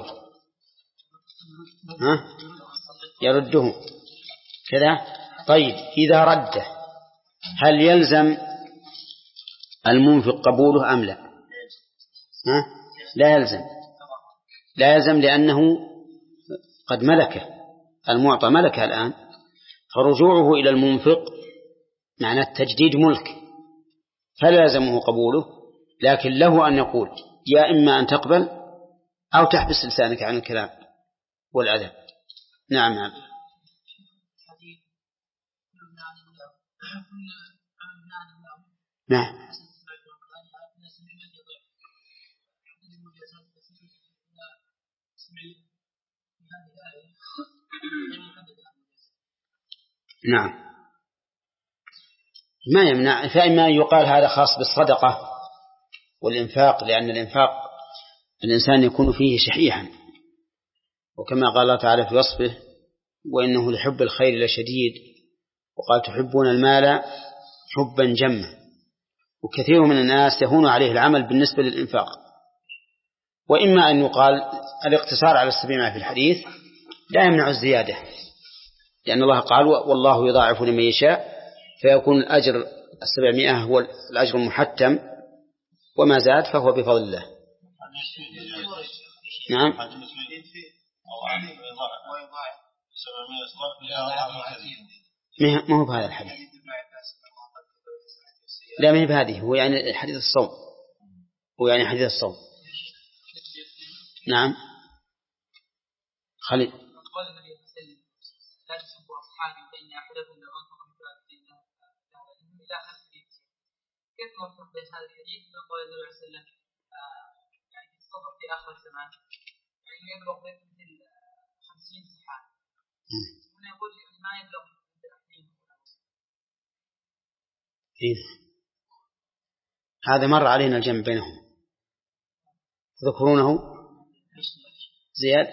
ها؟ يرده كذا. طيب إذا رده هل يلزم المنفق قبوله أم لا؟ ها؟ لا يلزم، لا يلزم، لأنه قد ملكه، المعطى ملكه الآن، فرجوعه إلى المنفق معنى التجديد ملك، فلا يلزمه قبوله، لكن له أن يقول يا إما أن تقبل أو تحبس لسانك عن الكلام والأذى. نعم نعم. نعم. نعم ما يمنع، فإما يقال هذا خاص بالصدقة والإنفاق، لأن الإنفاق الإنسان يكون فيه شحيحا، وكما قال الله تعالى في وصفه وإنه لحب الخير لشديد، وقال تحبون المال حبا جما. وكثير من الناس يهون عليه العمل بالنسبة للإنفاق. وإما أن يقال الاقتصار على السبيل في الحديث لا يمنع الزيادة، لأن الله قال والله يضاعف لمن يشاء، فيكون الأجر السبعمائة هو الأجر المحتم، وما زاد فهو بفضل الله. نعم. ما هو بهذا الحديث، لا ما هي بهذه، هو يعني حديث الصوم، هو يعني حديث الصوم. نعم خليل. كيف نوفق بين هذا الحديث وقول النبي عليه الصلاة والسلام يعني الصبر في آخر الزمان يعني يبلغ مثل خمسين صحابي، هنا يقول ما يبلغ مثل أحدين. هذا مر علينا الجمع بينهم، تذكرونه زياد؟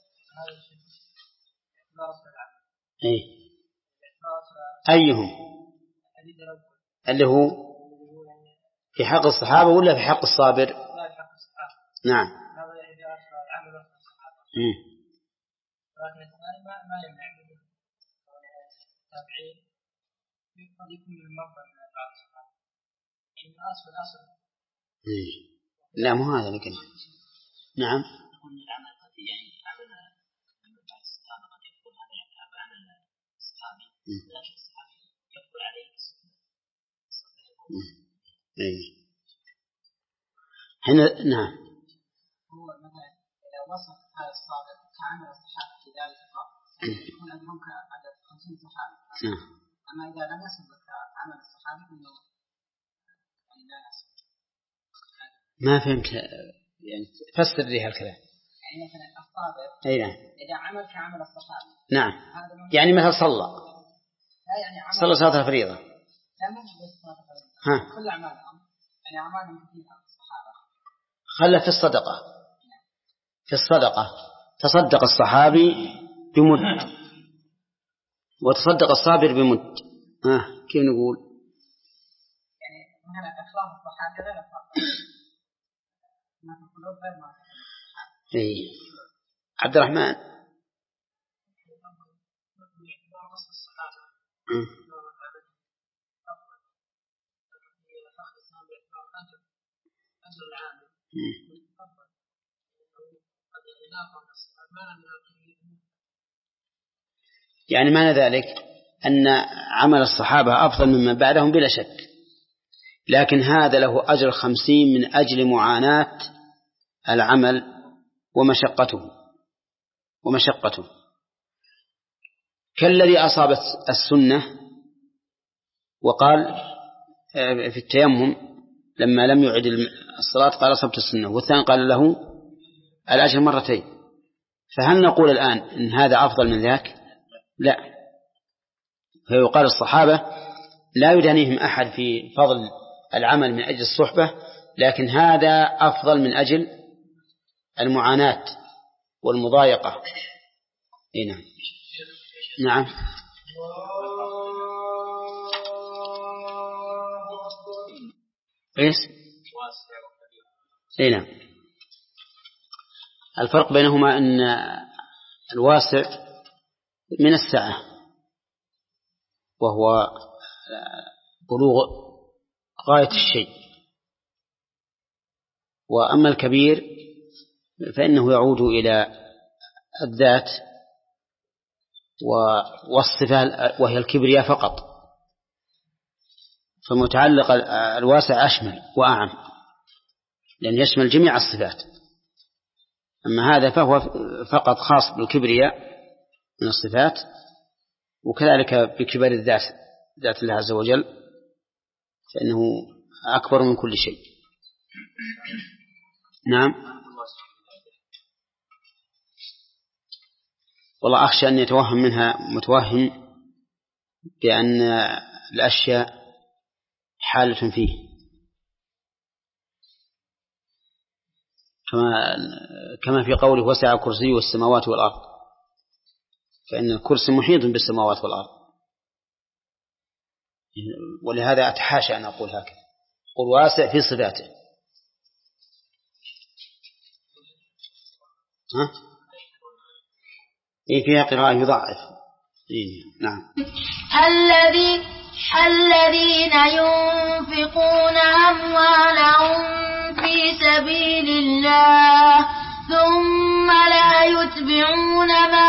إيه؟ أيهم؟ اللي هو في حق الصحابة ولا في حق الصابر؟ لا في حق الصحابة. نعم. هذا إذا عمل الصحابة. لكن ما ما يمنع من التابعين قد يكون من المرضى من بعض الصحابة. إن الأصل الأصل. لا مو هذا لكن. نعم. يكون العمل قد يعني عمل من بعض الصحابة قد يكون هذا عمل الصحابي لكن الصحابي يقول عليه السنة. إيه. هنا نعم. هو مثلا إذا وصف هذا الصادق كعمل الصحابة في ذلك الوقت يكون أنهم كعدد خمسين صحابي. أما إذا لم يصف كعمل الصحابي فإنه يعني لا يصف. ما فهمت يعني فسر لي هالكلام. يعني مثلا الصادق. أي نعم. إذا عمل كعمل الصحابي. نعم. يعني مثل صلى. لا يعني عمل. صلى صلاة الفريضة. لا مو بس صلاة الفريضة. ها. كل أعمالهم يعني أعمالهم كثيرة الصحابة. خلى في الصدقة. في الصدقة تصدق الصحابي بمد وتصدق الصابر بمد. ها كيف نقول؟ يعني مثلا إخلاص الصحابة غير إخلاص. ما في القلوب غير ما. إيه. عبد الرحمن. يعني معنى ذلك أن عمل الصحابة أفضل ممن بعدهم بلا شك، لكن هذا له أجر خمسين من أجل معاناة العمل ومشقته ومشقته كالذي أصاب السنة وقال في التيمم لما لم يعد الصلاة قال أصبت السنة، والثاني قال له الأجر مرتين. فهل نقول الآن إن هذا أفضل من ذاك؟ لا. فيقال الصحابة لا يدانيهم أحد في فضل العمل من أجل الصحبة، لكن هذا أفضل من أجل المعاناة والمضايقة. نعم نعم. إيش؟ نعم. الفرق بينهما أن الواسع من السعة وهو بلوغ غاية الشيء، وأما الكبير فإنه يعود إلى الذات والصفة وهي الكبرياء فقط، فمتعلق الواسع أشمل وأعم لأن يشمل جميع الصفات، أما هذا فهو فقط خاص بالكبرياء من الصفات، وكذلك بكبر الذات ذات الله عز وجل فإنه أكبر من كل شيء. نعم. والله أخشى أن يتوهم منها متوهم بأن الأشياء حالة فيه، كما كما في قوله وسع كرسيه السماوات والأرض، فإن الكرسي محيط بالسماوات والأرض، ولهذا أتحاشى أن أقول هكذا، قل واسع في صفاته. ها؟ إيه فيها قراءة يضعف. إيه نعم. الذي الذين ينفقون أموالهم في سبيل الله ثم لا يتبعون ما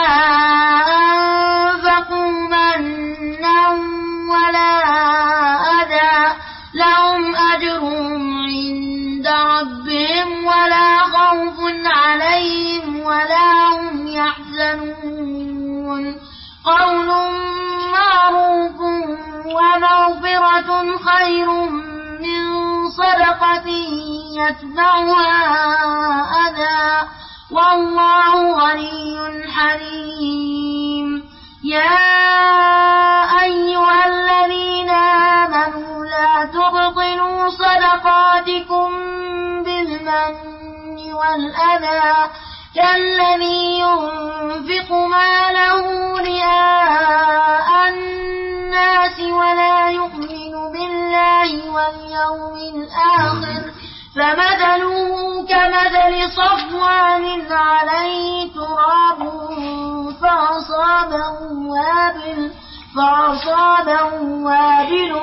أنفقوا منا ولا أذى لهم أجرهم عند ربهم ولا خوف عليهم ولا هم يحزنون. قول معروف ومغفرة خير من صدقة يتبعها أذى والله غني حليم. يا أيها الذين آمنوا لا تبطلوا صدقاتكم بالمن والأذى كالذي ينفق ماله رئاء الناس ولا يؤمن بالله بالله واليوم الآخر فمثله كمثل صفوان عليه تراب فأصابه وابل فأصابه وابل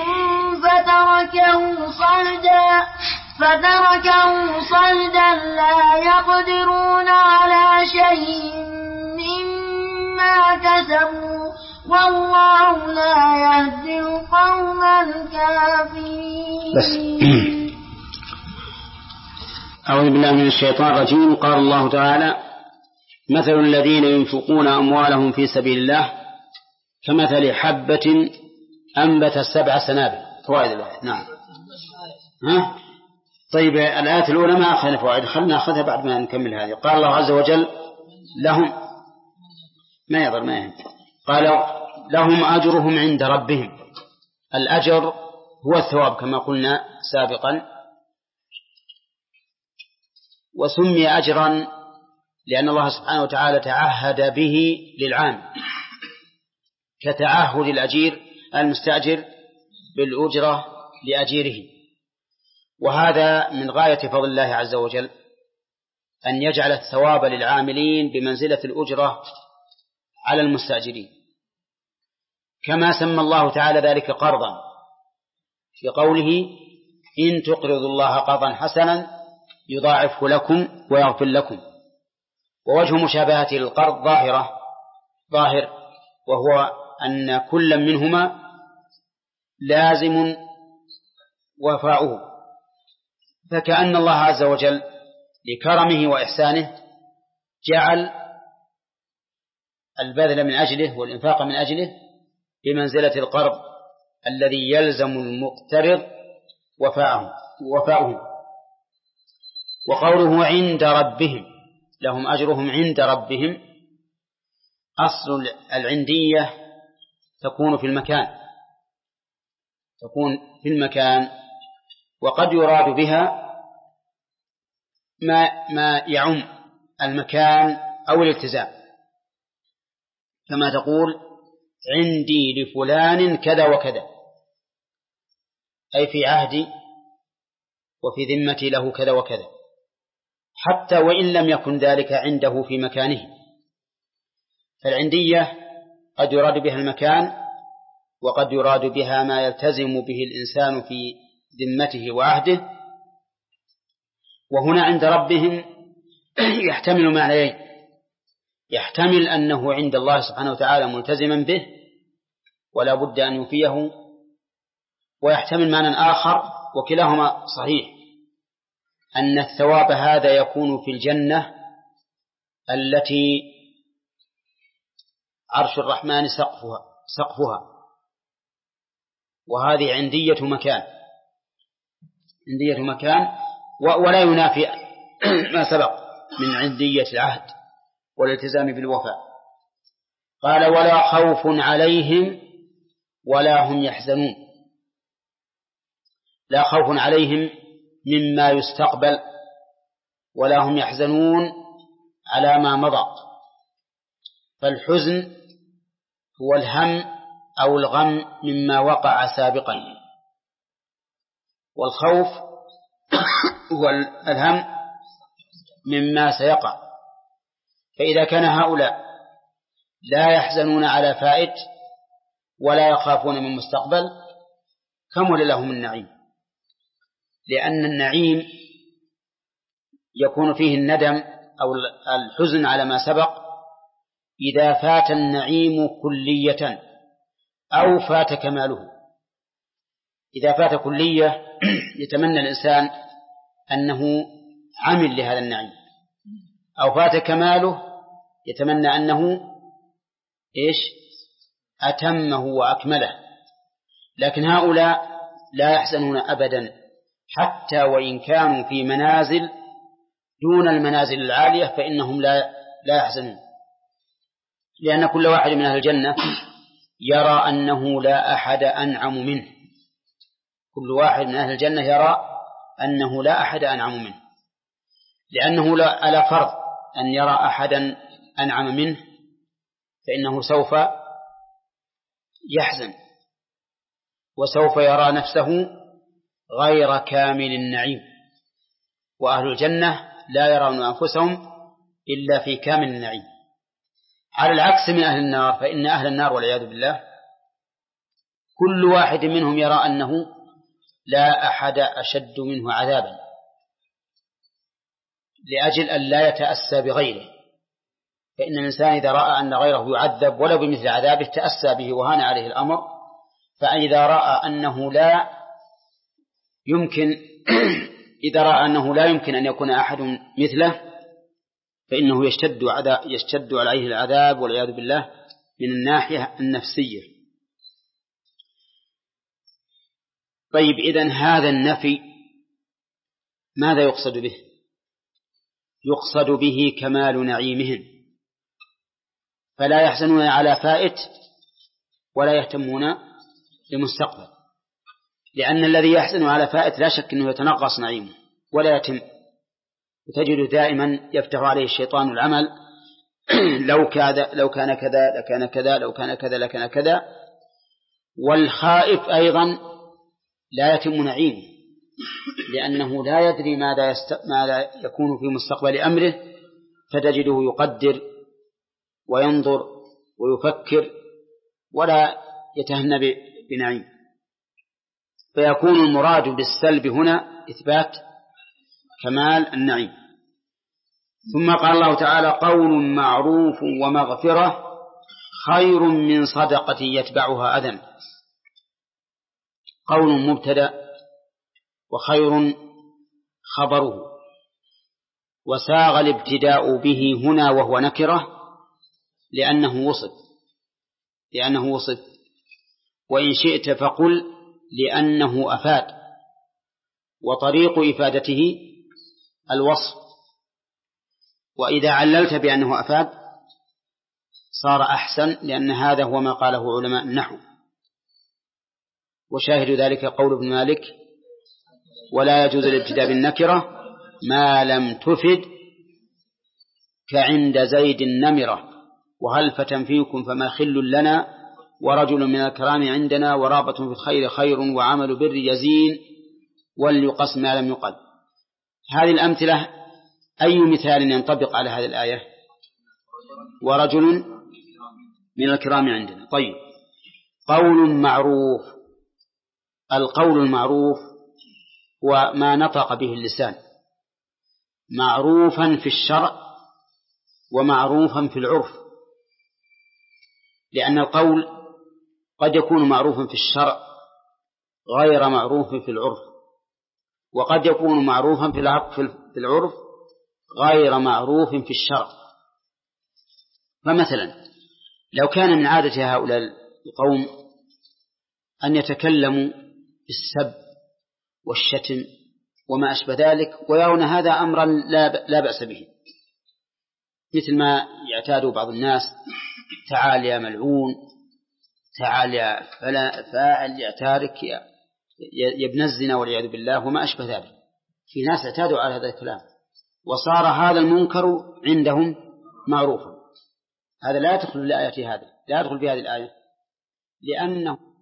فتركه صلدا فتركه صلدا لا يقدرون على شيء مما كسبوا والله لا يهدي القوم الكافرين. أعوذ بالله من الشيطان الرجيم. قال الله تعالى: مثل الذين ينفقون أموالهم في سبيل الله كمثل حبة أنبت سبع سنابل. فوائد الآية. نعم. ها؟ طيب الآية الأولى ما أخذنا فوائد، خلنا نأخذها بعد ما نكمل هذه. قال الله عز وجل: لهم ما يضر ما يهم. قال: لهم أجرهم عند ربهم. الأجر هو الثواب كما قلنا سابقا، وسمي أجرا لأن الله سبحانه وتعالى تعهد به للعام، كتعهد الأجير المستأجر بالأجرة لأجيره. وهذا من غاية فضل الله عز وجل أن يجعل الثواب للعاملين بمنزلة الأجرة على المستأجرين، كما سمى الله تعالى ذلك قرضا في قوله: إن تقرضوا الله قرضا حسنا يضاعفه لكم ويغفر لكم. ووجه مشابهته للقرض ظاهرة ظاهر وهو أن كل منهما لازم وفاؤه، فكأن الله عز وجل لكرمه وإحسانه جعل البذل من أجله والإنفاق من أجله بمنزلة القرض الذي يلزم المقترض وفاؤه وفاؤه. وقوله عند ربهم لهم أجرهم عند ربهم، أصل العندية تكون في المكان تكون في المكان وقد يراد بها ما, ما يعم المكان أو الالتزام، كما تقول: عندي لفلان كذا وكذا، أي في عهدي وفي ذمتي له كذا وكذا، حتى وإن لم يكن ذلك عنده في مكانه. فالعندية قد يراد بها المكان، وقد يراد بها ما يلتزم به الإنسان في ذمته وعهده. وهنا عند ربهم يحتمل معنيين: يحتمل أنه عند الله سبحانه وتعالى ملتزما به ولا بد أن يوفيه، ويحتمل معنى آخر وكلاهما صحيح، أن الثواب هذا يكون في الجنة التي عرش الرحمن سقفها سقفها وهذه عندية مكان عندية مكان ولا ينافي ما سبق من عندية العهد والالتزام بالوفاء. قال: ولا خوف عليهم ولا هم يحزنون. لا خوف عليهم مما يستقبل، ولا هم يحزنون على ما مضى. فالحزن هو الهم أو الغم مما وقع سابقا، والخوف هو الهم مما سيقع. فإذا كان هؤلاء لا يحزنون على فائت ولا يخافون من مستقبل، كمل لهم النعيم، لأن النعيم يكون فيه الندم أو الحزن على ما سبق إذا فات النعيم كلية أو فات كماله. إذا فات كلية يتمنى الإنسان أنه عمل لهذا النعيم، أو فات كماله يتمنى أنه إيش أتمه وأكمله. لكن هؤلاء لا يحزنون أبدا، حتى وإن كانوا في منازل دون المنازل العالية فإنهم لا لا يحزنون، لأن كل واحد من أهل الجنة يرى أنه لا أحد أنعم منه. كل واحد من أهل الجنة يرى أنه لا أحد أنعم منه، لأنه لا ألا فرض أن يرى أحدا أنعم منه فإنه سوف يحزن. وسوف يرى نفسه غير كامل النعيم، وأهل الجنة لا يرون أنفسهم إلا في كامل النعيم، على العكس من أهل النار. فإن أهل النار والعياذ بالله كل واحد منهم يرى أنه لا أحد أشد منه عذابا، لأجل أن لا يتأسى بغيره. فإن الإنسان إذا رأى أن غيره يعذب ولو بمثل عذابه تأسى به وهان عليه الأمر. فإذا رأى أنه لا يمكن إذا رأى أنه لا يمكن أن يكون أحد مثله فإنه يشتد عذاب يشتد عليه العذاب والعياذ بالله من الناحية النفسية. طيب، إذن هذا النفي ماذا يقصد به؟ يقصد به كمال نعيمهم، فلا يحزنون على فائت ولا يهتمون لمستقبل، لأن الذي يحزن على فائت لا شك أنه يتنقص نعيمه ولا يتم، وتجد دائما يفتح عليه الشيطان العمل لو كذا لو كان كذا لكان كذا لو كان كذا لكان كذا. والخائف أيضا لا يتم نعيمه، لأنه لا يدري ماذا, يست... ماذا يكون في مستقبل أمره، فتجده يقدر وينظر ويفكر ولا يتهنى بنعيم. فيكون المراد بالسلب هنا إثبات كمال النعيم. ثم قال الله تعالى: قول معروف ومغفرة خير من صدقة يتبعها أذى. قول مبتدأ وخير خبره، وساغ الابتداء به هنا وهو نكرة لأنه وصف لأنه وصف وإن شئت فقل لأنه أفاد، وطريق إفادته الوصف. وإذا عللت بأنه أفاد صار أحسن، لأن هذا هو ما قاله علماء النحو. وشاهد ذلك قول ابن مالك: ولا يجوز الابتداء بالنكرة ما لم تفد كعند زيد النمرة، وهل فتن فيكم فما خل لنا، ورجل من الكرام عندنا، ورابة في الخير خير، وعمل بر يزين، وليقص ما لم يقل. هذه الأمثلة أي مثال ينطبق على هذه الآية؟ ورجل من الكرام عندنا. طيب، قول معروف. القول المعروف هو ما نطق به اللسان، معروفا في الشرع ومعروفا في العرف، لأن القول قد يكون معروفا في الشرع غير معروف في العرف، وقد يكون معروفا في العرف غير معروف في الشرع. فمثلا لو كان من عادة هؤلاء القوم أن يتكلموا بالسب والشتم وما أشبه ذلك، ويرون هذا أمرا لا بأس به، مثل ما يعتاد بعض الناس: تعال يا ملعون، تعال يا فاعل، يا تارك، يا ابن الزنا والعياذ بالله وما أشبه ذلك. في ناس اعتادوا على هذا الكلام، وصار هذا المنكر عندهم معروفا. هذا لا يدخل في الآية هذه لا يدخل في هذه الآية، لأنه